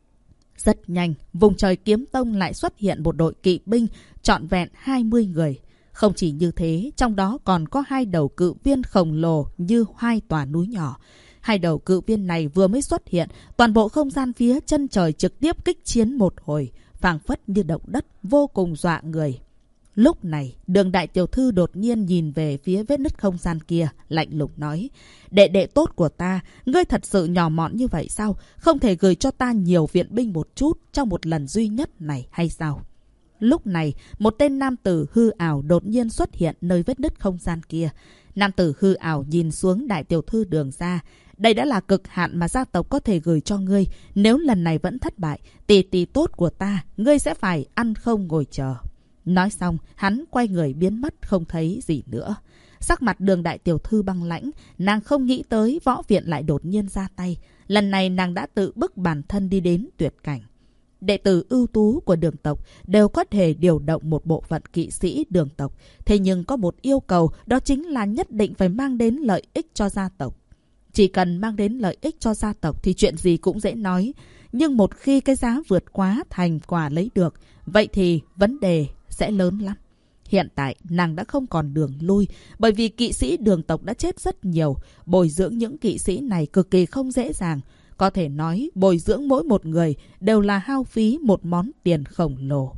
Rất nhanh, vùng trời Kiếm Tông lại xuất hiện một đội kỵ binh trọn vẹn 20 người. Không chỉ như thế, trong đó còn có hai đầu cự viên khổng lồ như hai tòa núi nhỏ. Hai đầu cự viên này vừa mới xuất hiện, toàn bộ không gian phía chân trời trực tiếp kích chiến một hồi, phảng phất như động đất, vô cùng dọa người. Lúc này, Đường đại tiểu thư đột nhiên nhìn về phía vết nứt không gian kia, lạnh lùng nói. Đệ đệ tốt của ta, ngươi thật sự nhỏ mọn như vậy sao? Không thể gửi cho ta nhiều viện binh một chút trong một lần duy nhất này hay sao? Lúc này, một tên nam tử hư ảo đột nhiên xuất hiện nơi vết nứt không gian kia. Nam tử hư ảo nhìn xuống đại tiểu thư Đường gia. Đây đã là cực hạn mà gia tộc có thể gửi cho ngươi. Nếu lần này vẫn thất bại, tỷ tỷ tốt của ta, ngươi sẽ phải ăn không ngồi chờ. Nói xong, hắn quay người biến mất không thấy gì nữa. Sắc mặt Đường đại tiểu thư băng lãnh, nàng không nghĩ tới võ viện lại đột nhiên ra tay. Lần này nàng đã tự bức bản thân đi đến tuyệt cảnh. Đệ tử ưu tú của Đường tộc đều có thể điều động một bộ phận kỵ sĩ Đường tộc. Thế nhưng có một yêu cầu, đó chính là nhất định phải mang đến lợi ích cho gia tộc. Chỉ cần mang đến lợi ích cho gia tộc thì chuyện gì cũng dễ nói. Nhưng một khi cái giá vượt quá thành quả lấy được, vậy thì vấn đề sẽ lớn lắm. Hiện tại nàng đã không còn đường lui, bởi vì kỵ sĩ Đường tộc đã chết rất nhiều. Bồi dưỡng những kỵ sĩ này cực kỳ không dễ dàng. Có thể nói bồi dưỡng mỗi một người đều là hao phí một món tiền khổng lồ.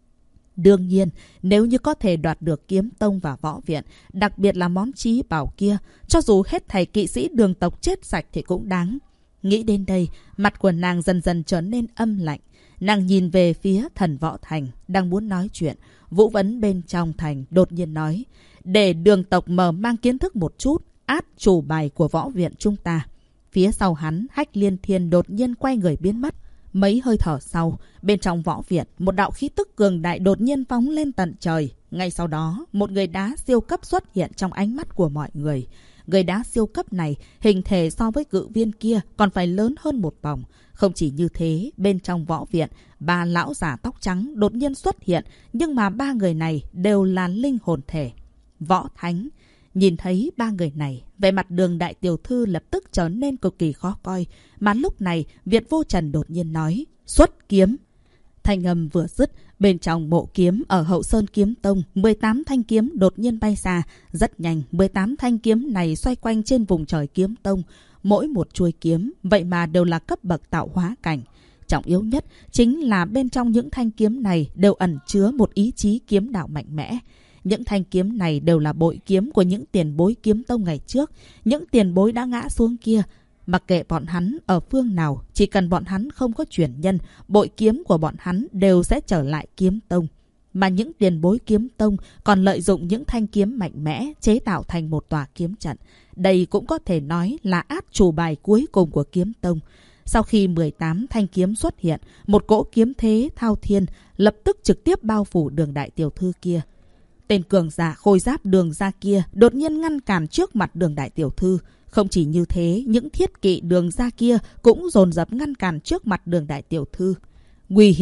Đương nhiên, nếu như có thể đoạt được Kiếm Tông và Võ Viện, đặc biệt là món chí bảo kia, cho dù hết thảy kỵ sĩ Đường tộc chết sạch thì cũng đáng. Nghĩ đến đây, mặt của nàng dần dần trở nên âm lạnh. Nàng nhìn về phía Thần Võ Thành, đang muốn nói chuyện. Vũ Vấn bên trong thành đột nhiên nói, để Đường tộc mở mang kiến thức một chút, át chủ bài của Võ Viện chúng ta. Phía sau hắn, Hách Liên Thiên đột nhiên quay người biến mất. Mấy hơi thở sau, bên trong Võ Viện, một đạo khí tức cường đại đột nhiên phóng lên tận trời. Ngay sau đó, một người đá siêu cấp xuất hiện trong ánh mắt của mọi người. Người đá siêu cấp này, hình thể so với cự viên kia còn phải lớn hơn một vòng. Không chỉ như thế, bên trong Võ Viện, ba lão giả tóc trắng đột nhiên xuất hiện, nhưng mà ba người này đều là linh hồn thể. Võ Thánh. Nhìn thấy ba người này, vẻ mặt Đường đại tiểu thư lập tức trở nên cực kỳ khó coi. Mà lúc này, Việt Vô Trần đột nhiên nói, xuất kiếm. Thanh âm vừa dứt, bên trong mộ kiếm ở Hậu Sơn Kiếm Tông, 18 thanh kiếm đột nhiên bay xa. Rất nhanh, 18 thanh kiếm này xoay quanh trên vùng trời Kiếm Tông. Mỗi một chuôi kiếm, vậy mà đều là cấp bậc tạo hóa cảnh. Trọng yếu nhất chính là bên trong những thanh kiếm này đều ẩn chứa một ý chí kiếm đạo mạnh mẽ. Những thanh kiếm này đều là bội kiếm của những tiền bối Kiếm Tông ngày trước. Những tiền bối đã ngã xuống kia. Mặc kệ bọn hắn ở phương nào, chỉ cần bọn hắn không có chuyển nhân, bội kiếm của bọn hắn đều sẽ trở lại Kiếm Tông. Mà những tiền bối Kiếm Tông còn lợi dụng những thanh kiếm mạnh mẽ chế tạo thành một tòa kiếm trận. Đây cũng có thể nói là át chủ bài cuối cùng của Kiếm Tông. Sau khi 18 thanh kiếm xuất hiện, một cỗ kiếm thế thao thiên lập tức trực tiếp bao phủ Đường đại tiểu thư kia. Tên cường giả khôi giáp Đường gia kia đột nhiên ngăn cản trước mặt Đường đại tiểu thư. Không chỉ như thế, những thiết kỵ Đường gia kia cũng dồn dập ngăn cản trước mặt Đường đại tiểu thư. Nguy hiểm,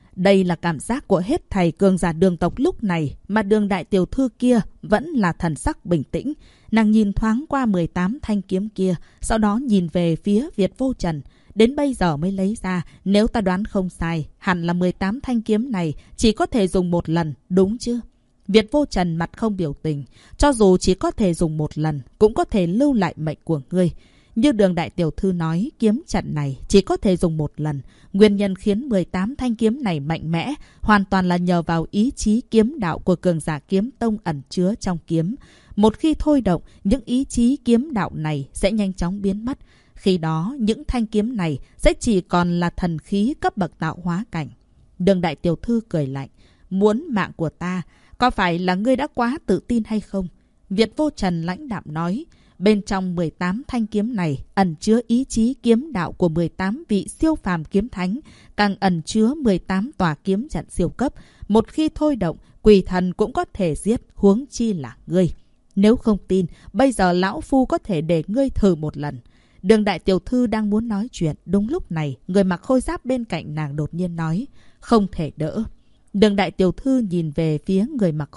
Đây là cảm giác của hết thảy cường giả Đường tộc lúc này, mà Đường đại tiểu thư kia vẫn là thần sắc bình tĩnh. Nàng nhìn thoáng qua 18 thanh kiếm kia, sau đó nhìn về phía Việt Vô Trần. Đến bây giờ mới lấy ra, nếu ta đoán không sai, hẳn là 18 thanh kiếm này chỉ có thể dùng một lần, đúng chứ? Việt Vô Trần mặt không biểu tình, cho dù chỉ có thể dùng một lần, cũng có thể lưu lại mệnh của ngươi. Như Đường đại tiểu thư nói, kiếm trận này chỉ có thể dùng một lần. Nguyên nhân khiến 18 thanh kiếm này mạnh mẽ, hoàn toàn là nhờ vào ý chí kiếm đạo của cường giả kiếm tông ẩn chứa trong kiếm. Một khi thôi động, những ý chí kiếm đạo này sẽ nhanh chóng biến mất. Khi đó, những thanh kiếm này sẽ chỉ còn là thần khí cấp bậc tạo hóa cảnh. Đường đại tiểu thư cười lạnh. Muốn mạng của ta, có phải là ngươi đã quá tự tin hay không? Việt Vô Trần lãnh đạm nói. Bên trong 18 thanh kiếm này ẩn chứa ý chí kiếm đạo của 18 vị siêu phàm kiếm thánh, càng ẩn chứa 18 tòa kiếm trận siêu cấp. Một khi thôi động, quỷ thần cũng có thể giết, huống chi là ngươi. Nếu không tin, bây giờ lão phu có thể để ngươi thử một lần. Đường đại tiểu thư đang muốn nói chuyện, đúng lúc này, người mặc khôi giáp bên cạnh nàng đột nhiên nói, không thể đỡ. Đường đại tiểu thư nhìn về phía người mặc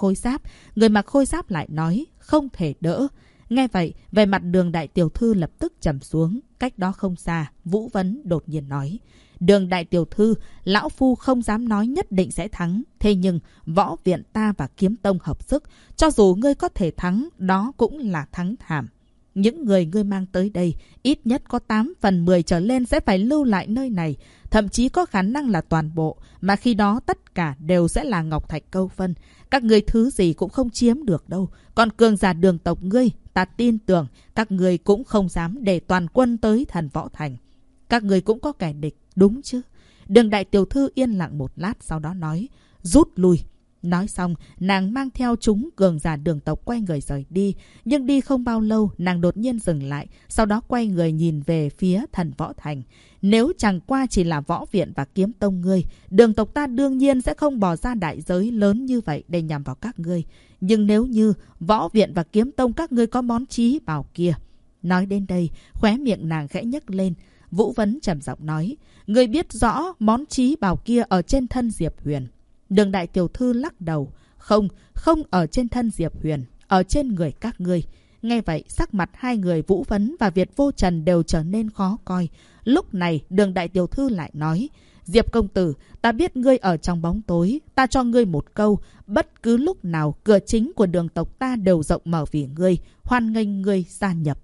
khôi giáp lại nói, không thể đỡ. Nghe vậy, về mặt Đường đại tiểu thư lập tức trầm xuống. Cách đó không xa, Vũ Vấn đột nhiên nói. Đường đại tiểu thư, lão phu không dám nói nhất định sẽ thắng. Thế nhưng, võ viện ta và kiếm tông hợp sức. Cho dù ngươi có thể thắng, đó cũng là thắng thảm. Những người ngươi mang tới đây, ít nhất có 8 phần 10 trở lên sẽ phải lưu lại nơi này. Thậm chí có khả năng là toàn bộ. Mà khi đó tất cả đều sẽ là ngọc thạch câu phân. Các ngươi thứ gì cũng không chiếm được đâu. Còn cường giả Đường tộc ngươi, ta tin tưởng các ngươi cũng không dám để toàn quân tới Thần Võ Thành. Các ngươi cũng có kẻ địch, đúng chứ? Đường đại tiểu thư yên lặng một lát, sau đó nói, rút lui. Nói xong, nàng mang theo chúng cường giả Đường tộc quay người rời đi. Nhưng đi không bao lâu, nàng đột nhiên dừng lại, sau đó quay người nhìn về phía Thần Võ Thành. Nếu chẳng qua chỉ là võ viện và kiếm tông ngươi, Đường tộc ta đương nhiên sẽ không bỏ ra đại giới lớn như vậy để nhằm vào các ngươi. Nhưng nếu như võ viện và kiếm tông các ngươi có món chí bảo kia. Nói đến đây, khóe miệng nàng khẽ nhấc lên. Vũ Vấn trầm giọng nói, ngươi biết rõ món chí bảo kia ở trên thân Diệp Huyền. Đường đại tiểu thư lắc đầu. Không ở trên thân Diệp Huyền, ở trên người các ngươi. Nghe vậy, sắc mặt hai người Vũ Vấn và Việt Vô Trần đều trở nên khó coi. Lúc này, Đường đại tiểu thư lại nói, Diệp công tử, ta biết ngươi ở trong bóng tối. Ta cho ngươi một câu, bất cứ lúc nào cửa chính của Đường tộc ta đều rộng mở vì ngươi, hoan nghênh ngươi gia nhập.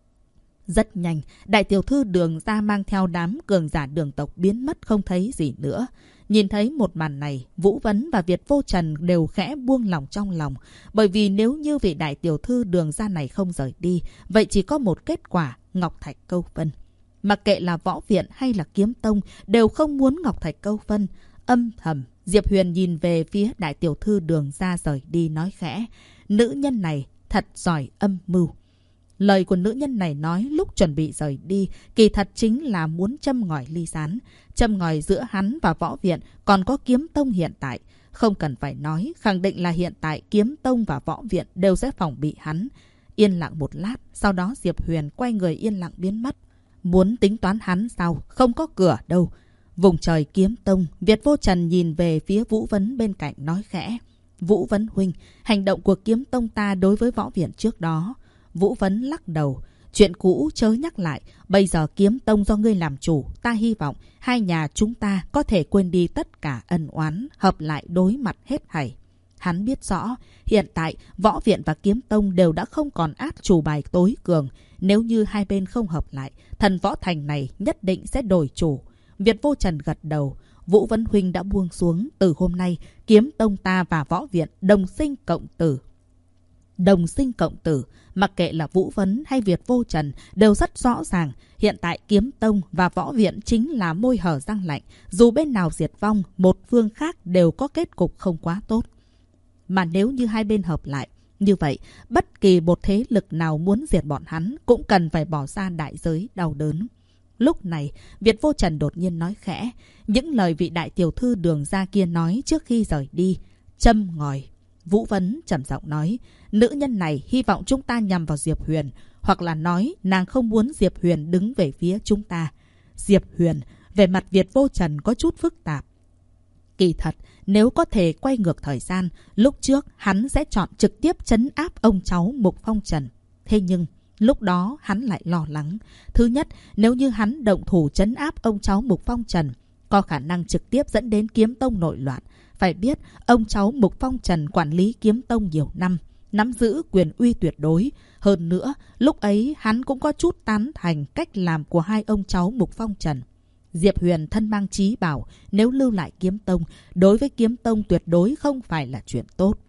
Rất nhanh, đại tiểu thư Đường ra mang theo đám cường giả Đường tộc biến mất không thấy gì nữa. Nhìn thấy một màn này, Vũ Vấn và Việt Vô Trần đều khẽ buông lòng trong lòng. Bởi vì nếu như vị đại tiểu thư Đường ra này không rời đi, vậy chỉ có một kết quả, ngọc thạch câu phân. Mặc kệ là võ viện hay là kiếm tông, đều không muốn ngọc thạch câu phân. Âm thầm, Diệp Huyền nhìn về phía đại tiểu thư Đường ra rời đi nói khẽ, nữ nhân này thật giỏi âm mưu. Lời của nữ nhân này nói lúc chuẩn bị rời đi, kỳ thật chính là muốn châm ngòi ly gián. Châm ngòi giữa hắn và võ viện, còn có kiếm tông hiện tại. Không cần phải nói, khẳng định là hiện tại kiếm tông và võ viện đều sẽ phòng bị hắn. Yên lặng một lát, sau đó Diệp Huyền quay người yên lặng biến mất. Muốn tính toán hắn sao? Không có cửa đâu. Vùng trời kiếm tông, Việt Vô Trần nhìn về phía Vũ Vấn bên cạnh nói khẽ. Vũ Vấn huynh, hành động của kiếm tông ta đối với võ viện trước đó. Vũ Vấn lắc đầu. Chuyện cũ chớ nhắc lại. Bây giờ kiếm tông do ngươi làm chủ. Ta hy vọng hai nhà chúng ta có thể quên đi tất cả ân oán, hợp lại đối mặt hết thảy. Hắn biết rõ, hiện tại võ viện và kiếm tông đều đã không còn át chủ bài tối cường. Nếu như hai bên không hợp lại, Thần Võ Thành này nhất định sẽ đổi chủ. Việt Vô Trần gật đầu. Vũ Vấn huynh đã buông xuống. Từ hôm nay, kiếm tông ta và võ viện đồng sinh cộng tử. Đồng sinh cộng tử, mặc kệ là Vũ Vấn hay Việt Vô Trần đều rất rõ ràng. Hiện tại kiếm tông và võ viện chính là môi hở răng lạnh. Dù bên nào diệt vong, một phương khác đều có kết cục không quá tốt. Mà nếu như hai bên hợp lại, như vậy bất kỳ một thế lực nào muốn diệt bọn hắn cũng cần phải bỏ ra đại giới đau đớn. Lúc này, Việt Vô Trần đột nhiên nói khẽ. Những lời vị đại tiểu thư Đường ra kia nói trước khi rời đi. Châm ngòi. Vũ Vấn trầm giọng nói, nữ nhân này hy vọng chúng ta nhằm vào Diệp Huyền, hoặc là nói nàng không muốn Diệp Huyền đứng về phía chúng ta. Diệp Huyền, về mặt Việt Vô Trần có chút phức tạp. Kỳ thật, nếu có thể quay ngược thời gian, lúc trước hắn sẽ chọn trực tiếp trấn áp ông cháu Mục Phong Trần. Thế nhưng, lúc đó hắn lại lo lắng. Thứ nhất, nếu như hắn động thủ trấn áp ông cháu Mục Phong Trần, có khả năng trực tiếp dẫn đến kiếm tông nội loạn. Phải biết, ông cháu Mục Phong Trần quản lý kiếm tông nhiều năm, nắm giữ quyền uy tuyệt đối. Hơn nữa, lúc ấy hắn cũng có chút tán thành cách làm của hai ông cháu Mục Phong Trần. Diệp Huyền thân mang chí bảo, nếu lưu lại kiếm tông, đối với kiếm tông tuyệt đối không phải là chuyện tốt.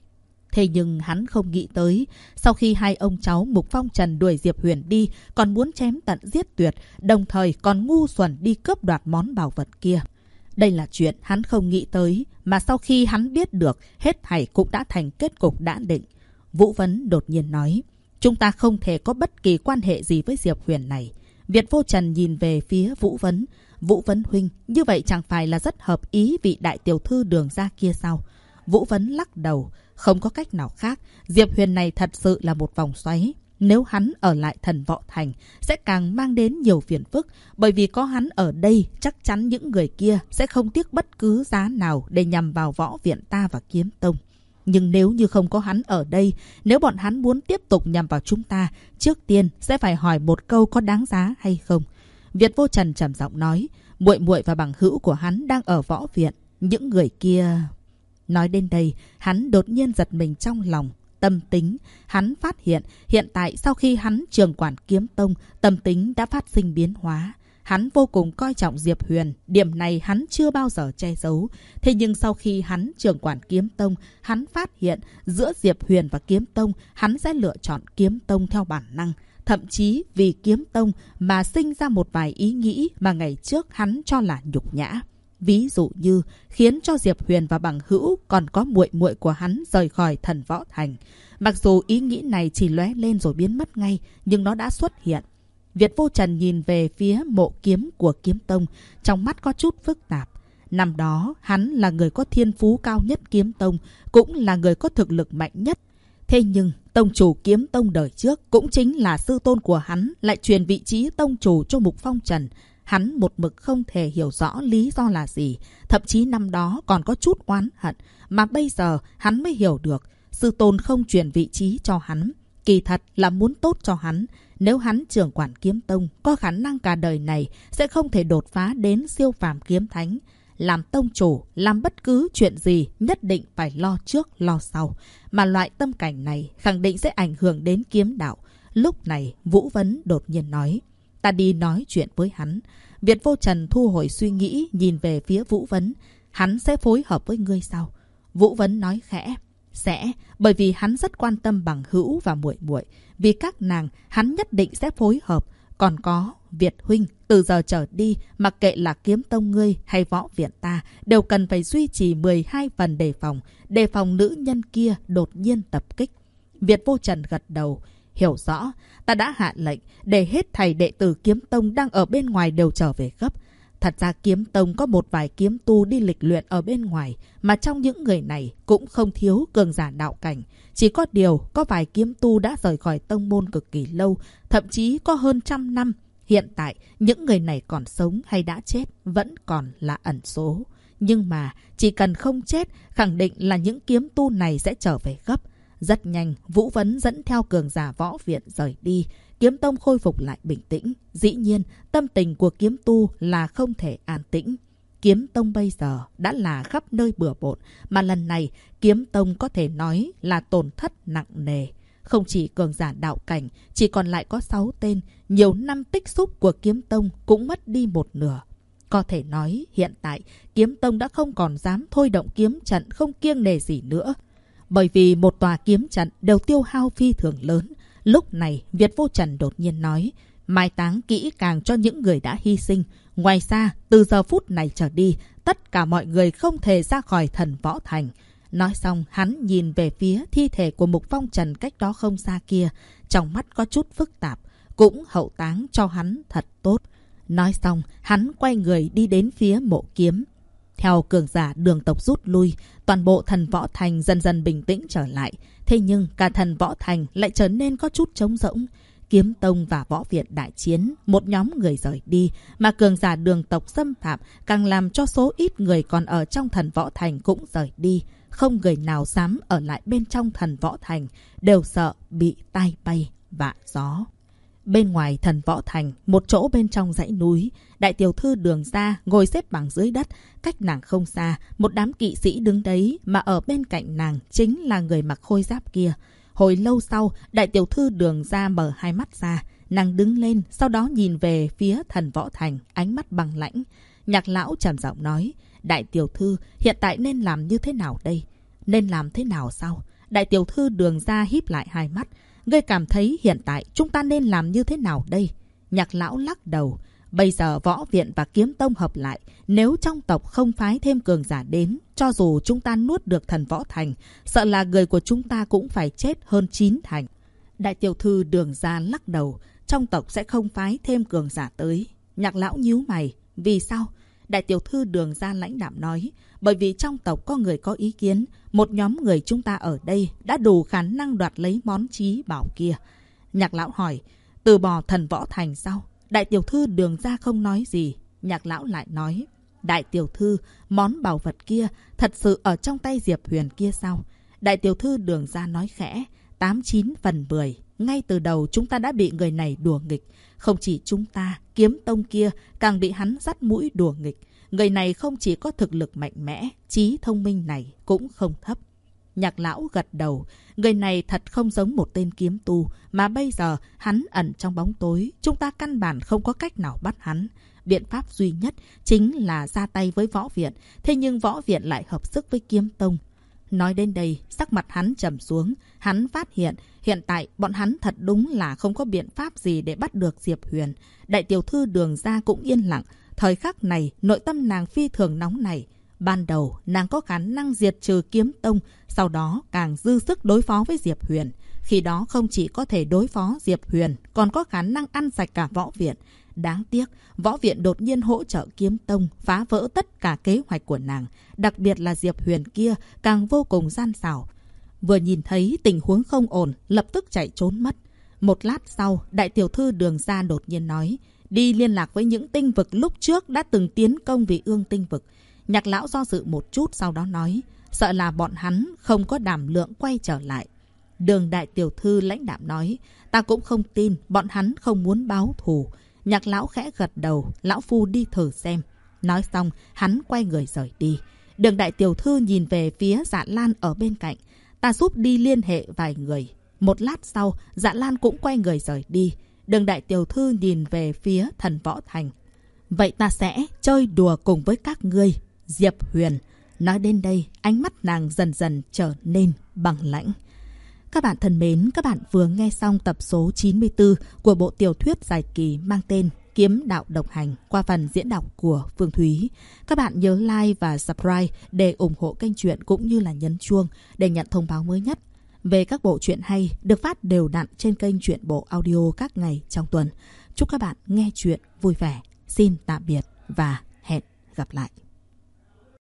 Thế nhưng hắn không nghĩ tới, sau khi hai ông cháu Mục Phong Trần đuổi Diệp Huyền đi, còn muốn chém tận giết tuyệt, đồng thời còn ngu xuẩn đi cướp đoạt món bảo vật kia. Đây là chuyện hắn không nghĩ tới, mà sau khi hắn biết được, hết thảy cũng đã thành kết cục đã định. Vũ Vấn đột nhiên nói, chúng ta không thể có bất kỳ quan hệ gì với Diệp Huyền này. Việt Vô Trần nhìn về phía Vũ Vấn. Vũ Vấn huynh, như vậy chẳng phải là rất hợp ý vị đại tiểu thư Đường gia kia sao? Vũ Vấn lắc đầu, không có cách nào khác. Diệp Huyền này thật sự là một vòng xoáy. Nếu hắn ở lại Thần Võ Thành, sẽ càng mang đến nhiều phiền phức. Bởi vì có hắn ở đây, chắc chắn những người kia sẽ không tiếc bất cứ giá nào để nhằm vào võ viện ta và kiếm tông. Nhưng nếu như không có hắn ở đây, nếu bọn hắn muốn tiếp tục nhằm vào chúng ta, trước tiên sẽ phải hỏi một câu có đáng giá hay không. Việt Vô Trần trầm giọng nói, muội muội và bằng hữu của hắn đang ở võ viện. Những người kia... Nói đến đây, hắn đột nhiên giật mình trong lòng. Tâm tính, hắn phát hiện tại sau khi hắn trường quản kiếm tông, tâm tính đã phát sinh biến hóa. Hắn vô cùng coi trọng Diệp Huyền, điểm này hắn chưa bao giờ che giấu. Thế nhưng sau khi hắn trường quản kiếm tông, hắn phát hiện giữa Diệp Huyền và kiếm tông, hắn sẽ lựa chọn kiếm tông theo bản năng. Thậm chí vì kiếm tông mà sinh ra một vài ý nghĩ mà ngày trước hắn cho là nhục nhã. Ví dụ như khiến cho Diệp Huyền và bằng hữu còn có muội muội của hắn rời khỏi Thần Võ Thành. Mặc dù ý nghĩ này chỉ lóe lên rồi biến mất ngay, nhưng nó đã xuất hiện. Việt Vô Trần nhìn về phía mộ kiếm của kiếm tông, trong mắt có chút phức tạp. Năm đó, hắn là người có thiên phú cao nhất kiếm tông, cũng là người có thực lực mạnh nhất. Thế nhưng, tông chủ kiếm tông đời trước cũng chính là sư tôn của hắn lại truyền vị trí tông chủ cho Mục Phong Trần. Hắn một mực không thể hiểu rõ lý do là gì, thậm chí năm đó còn có chút oán hận, mà bây giờ hắn mới hiểu được, sư tôn không truyền vị trí cho hắn, kỳ thật là muốn tốt cho hắn. Nếu hắn trưởng quản kiếm tông, có khả năng cả đời này sẽ không thể đột phá đến siêu phàm kiếm thánh. Làm tông chủ, làm bất cứ chuyện gì nhất định phải lo trước lo sau, mà loại tâm cảnh này khẳng định sẽ ảnh hưởng đến kiếm đạo. Lúc này Vũ Vấn đột nhiên nói, ta đi nói chuyện với hắn. Việt Vô Trần thu hồi suy nghĩ, nhìn về phía Vũ Vấn. Hắn sẽ phối hợp với ngươi sao? Vũ Vấn nói khẽ, sẽ, bởi vì hắn rất quan tâm bằng hữu và muội muội, vì các nàng hắn nhất định sẽ phối hợp. Còn có Việt huynh, từ giờ trở đi, mặc kệ là kiếm tông ngươi hay võ viện ta, đều cần phải duy trì 12 phần đề phòng nữ nhân kia đột nhiên tập kích. Việt Vô Trần gật đầu, hiểu rõ, ta đã hạ lệnh để hết thầy đệ tử kiếm tông đang ở bên ngoài đều trở về gấp. Thật ra kiếm tông có một vài kiếm tu đi lịch luyện ở bên ngoài, mà trong những người này cũng không thiếu cường giả đạo cảnh. Chỉ có điều, có vài kiếm tu đã rời khỏi tông môn cực kỳ lâu, thậm chí có hơn 100 năm. Hiện tại, những người này còn sống hay đã chết vẫn còn là ẩn số. Nhưng mà, chỉ cần không chết, khẳng định là những kiếm tu này sẽ trở về gấp. Rất nhanh, Vũ Vấn dẫn theo cường giả võ viện rời đi. Kiếm tông khôi phục lại bình tĩnh. Dĩ nhiên, tâm tình của kiếm tu là không thể an tĩnh. Kiếm tông bây giờ đã là khắp nơi bừa bộn, mà lần này kiếm tông có thể nói là tổn thất nặng nề. Không chỉ cường giả đạo cảnh, chỉ còn lại có 6 tên, nhiều năm tích xúc của kiếm tông cũng mất đi một nửa. Có thể nói hiện tại kiếm tông đã không còn dám thôi động kiếm trận không kiêng nề gì nữa. Bởi vì một tòa kiếm trận đều tiêu hao phi thường lớn. Lúc này Việt Vô Trần đột nhiên nói, mai táng kỹ càng cho những người đã hy sinh. Ngoài ra, từ giờ phút này trở đi, tất cả mọi người không thể ra khỏi Thần Võ Thành. Nói xong, hắn nhìn về phía thi thể của Mục Phong Trần cách đó không xa kia, trong mắt có chút phức tạp, cũng hậu táng cho hắn thật tốt. Nói xong, hắn quay người đi đến phía mộ kiếm. Theo cường giả đường tộc rút lui, toàn bộ Thần Võ Thành dần dần bình tĩnh trở lại. Thế nhưng cả Thần Võ Thành lại trở nên có chút trống rỗng. Kiếm Tông và Võ Viện đại chiến, một nhóm người rời đi, mà cường giả Đường tộc xâm phạm càng làm cho số ít người còn ở trong Thần Võ Thành cũng rời đi. Không người nào dám ở lại bên trong Thần Võ Thành, đều sợ bị tai bay vạ gió. Bên ngoài Thần Võ Thành, một chỗ bên trong dãy núi, đại tiểu thư Đường gia ngồi xếp bằng dưới đất, cách nàng không xa, một đám kỵ sĩ đứng đấy, mà ở bên cạnh nàng chính là người mặc khôi giáp kia. Hồi lâu sau, đại tiểu thư Đường gia mở hai mắt ra, nàng đứng lên, sau đó nhìn về phía Thần Võ Thành, ánh mắt bằng lãnh. Nhạc lão trầm giọng nói, đại tiểu thư, hiện tại nên làm như thế nào đây? Nên làm thế nào sao? Đại tiểu thư Đường gia híp lại hai mắt. Ngươi cảm thấy hiện tại chúng ta nên làm như thế nào đây? Nhạc lão lắc đầu. Bây giờ Võ Viện và Kiếm Tông hợp lại. Nếu trong tộc không phái thêm cường giả đến, cho dù chúng ta nuốt được Thần Võ Thành, sợ là người của chúng ta cũng phải chết hơn 9 thành. Đại tiểu thư Đường gia lắc đầu. Trong tộc sẽ không phái thêm cường giả tới. Nhạc lão nhíu mày. Vì sao? Đại tiểu thư Đường gia lãnh đạm nói. Bởi vì trong tộc có người có ý kiến, một nhóm người chúng ta ở đây đã đủ khả năng đoạt lấy món chí bảo kia. Nhạc lão hỏi, từ bỏ Thần Võ Thành sao? Đại tiểu thư Đường gia không nói gì. Nhạc lão lại nói, đại tiểu thư, món bảo vật kia thật sự ở trong tay Diệp Huyền kia sao? Đại tiểu thư Đường gia nói khẽ, 89 phần 10. Ngay từ đầu chúng ta đã bị người này đùa nghịch. Không chỉ chúng ta, Kiếm Tông kia càng bị hắn dắt mũi đùa nghịch. Người này không chỉ có thực lực mạnh mẽ, trí thông minh này cũng không thấp. Nhạc lão gật đầu. Người này thật không giống một tên kiếm tu, mà bây giờ hắn ẩn trong bóng tối. Chúng ta căn bản không có cách nào bắt hắn. Biện pháp duy nhất chính là ra tay với Võ Viện. Thế nhưng Võ Viện lại hợp sức với Kiếm Tông. Nói đến đây, sắc mặt hắn trầm xuống. Hắn phát hiện, hiện tại bọn hắn thật đúng là không có biện pháp gì để bắt được Diệp Huyền. Đại tiểu thư Đường gia cũng yên lặng. Thời khắc này, nội tâm nàng phi thường nóng nảy. Ban đầu, nàng có khả năng diệt trừ Kiếm Tông, sau đó càng dư sức đối phó với Diệp Huyền. Khi đó không chỉ có thể đối phó Diệp Huyền, còn có khả năng ăn sạch cả Võ Viện. Đáng tiếc, Võ Viện đột nhiên hỗ trợ Kiếm Tông, phá vỡ tất cả kế hoạch của nàng. Đặc biệt là Diệp Huyền kia, càng vô cùng gian xảo. Vừa nhìn thấy tình huống không ổn, lập tức chạy trốn mất. Một lát sau, đại tiểu thư Đường gia đột nhiên nói, đi liên lạc với những tinh vực lúc trước đã từng tiến công Vị Ương tinh vực. Nhạc lão do dự một chút sau đó nói, sợ là bọn hắn không có đảm lượng quay trở lại. Đường đại tiểu thư lãnh đạm nói, ta cũng không tin bọn hắn không muốn báo thù. Nhạc lão khẽ gật đầu, lão phu đi thử xem. Nói xong, hắn quay người rời đi. Đường đại tiểu thư nhìn về phía Dạ Lan ở bên cạnh. Ta giúp đi liên hệ vài người. Một lát sau, Dạ Lan cũng quay người rời đi. Đường đại tiểu thư nhìn về phía Thần Võ Thành. Vậy ta sẽ chơi đùa cùng với các ngươi. Diệp Huyền. Nói đến đây, ánh mắt nàng dần dần trở nên bằng lãnh. Các bạn thân mến, các bạn vừa nghe xong tập số 94 của bộ tiểu thuyết dài kỳ mang tên Kiếm Đạo Độc Hành qua phần diễn đọc của Phương Thúy. Các bạn nhớ like và subscribe để ủng hộ kênh truyện cũng như là nhấn chuông để nhận thông báo mới nhất về các bộ truyện hay được phát đều đặn trên kênh Truyện Bộ Audio các ngày trong tuần. Chúc các bạn nghe truyện vui vẻ. Xin tạm biệt và hẹn gặp lại.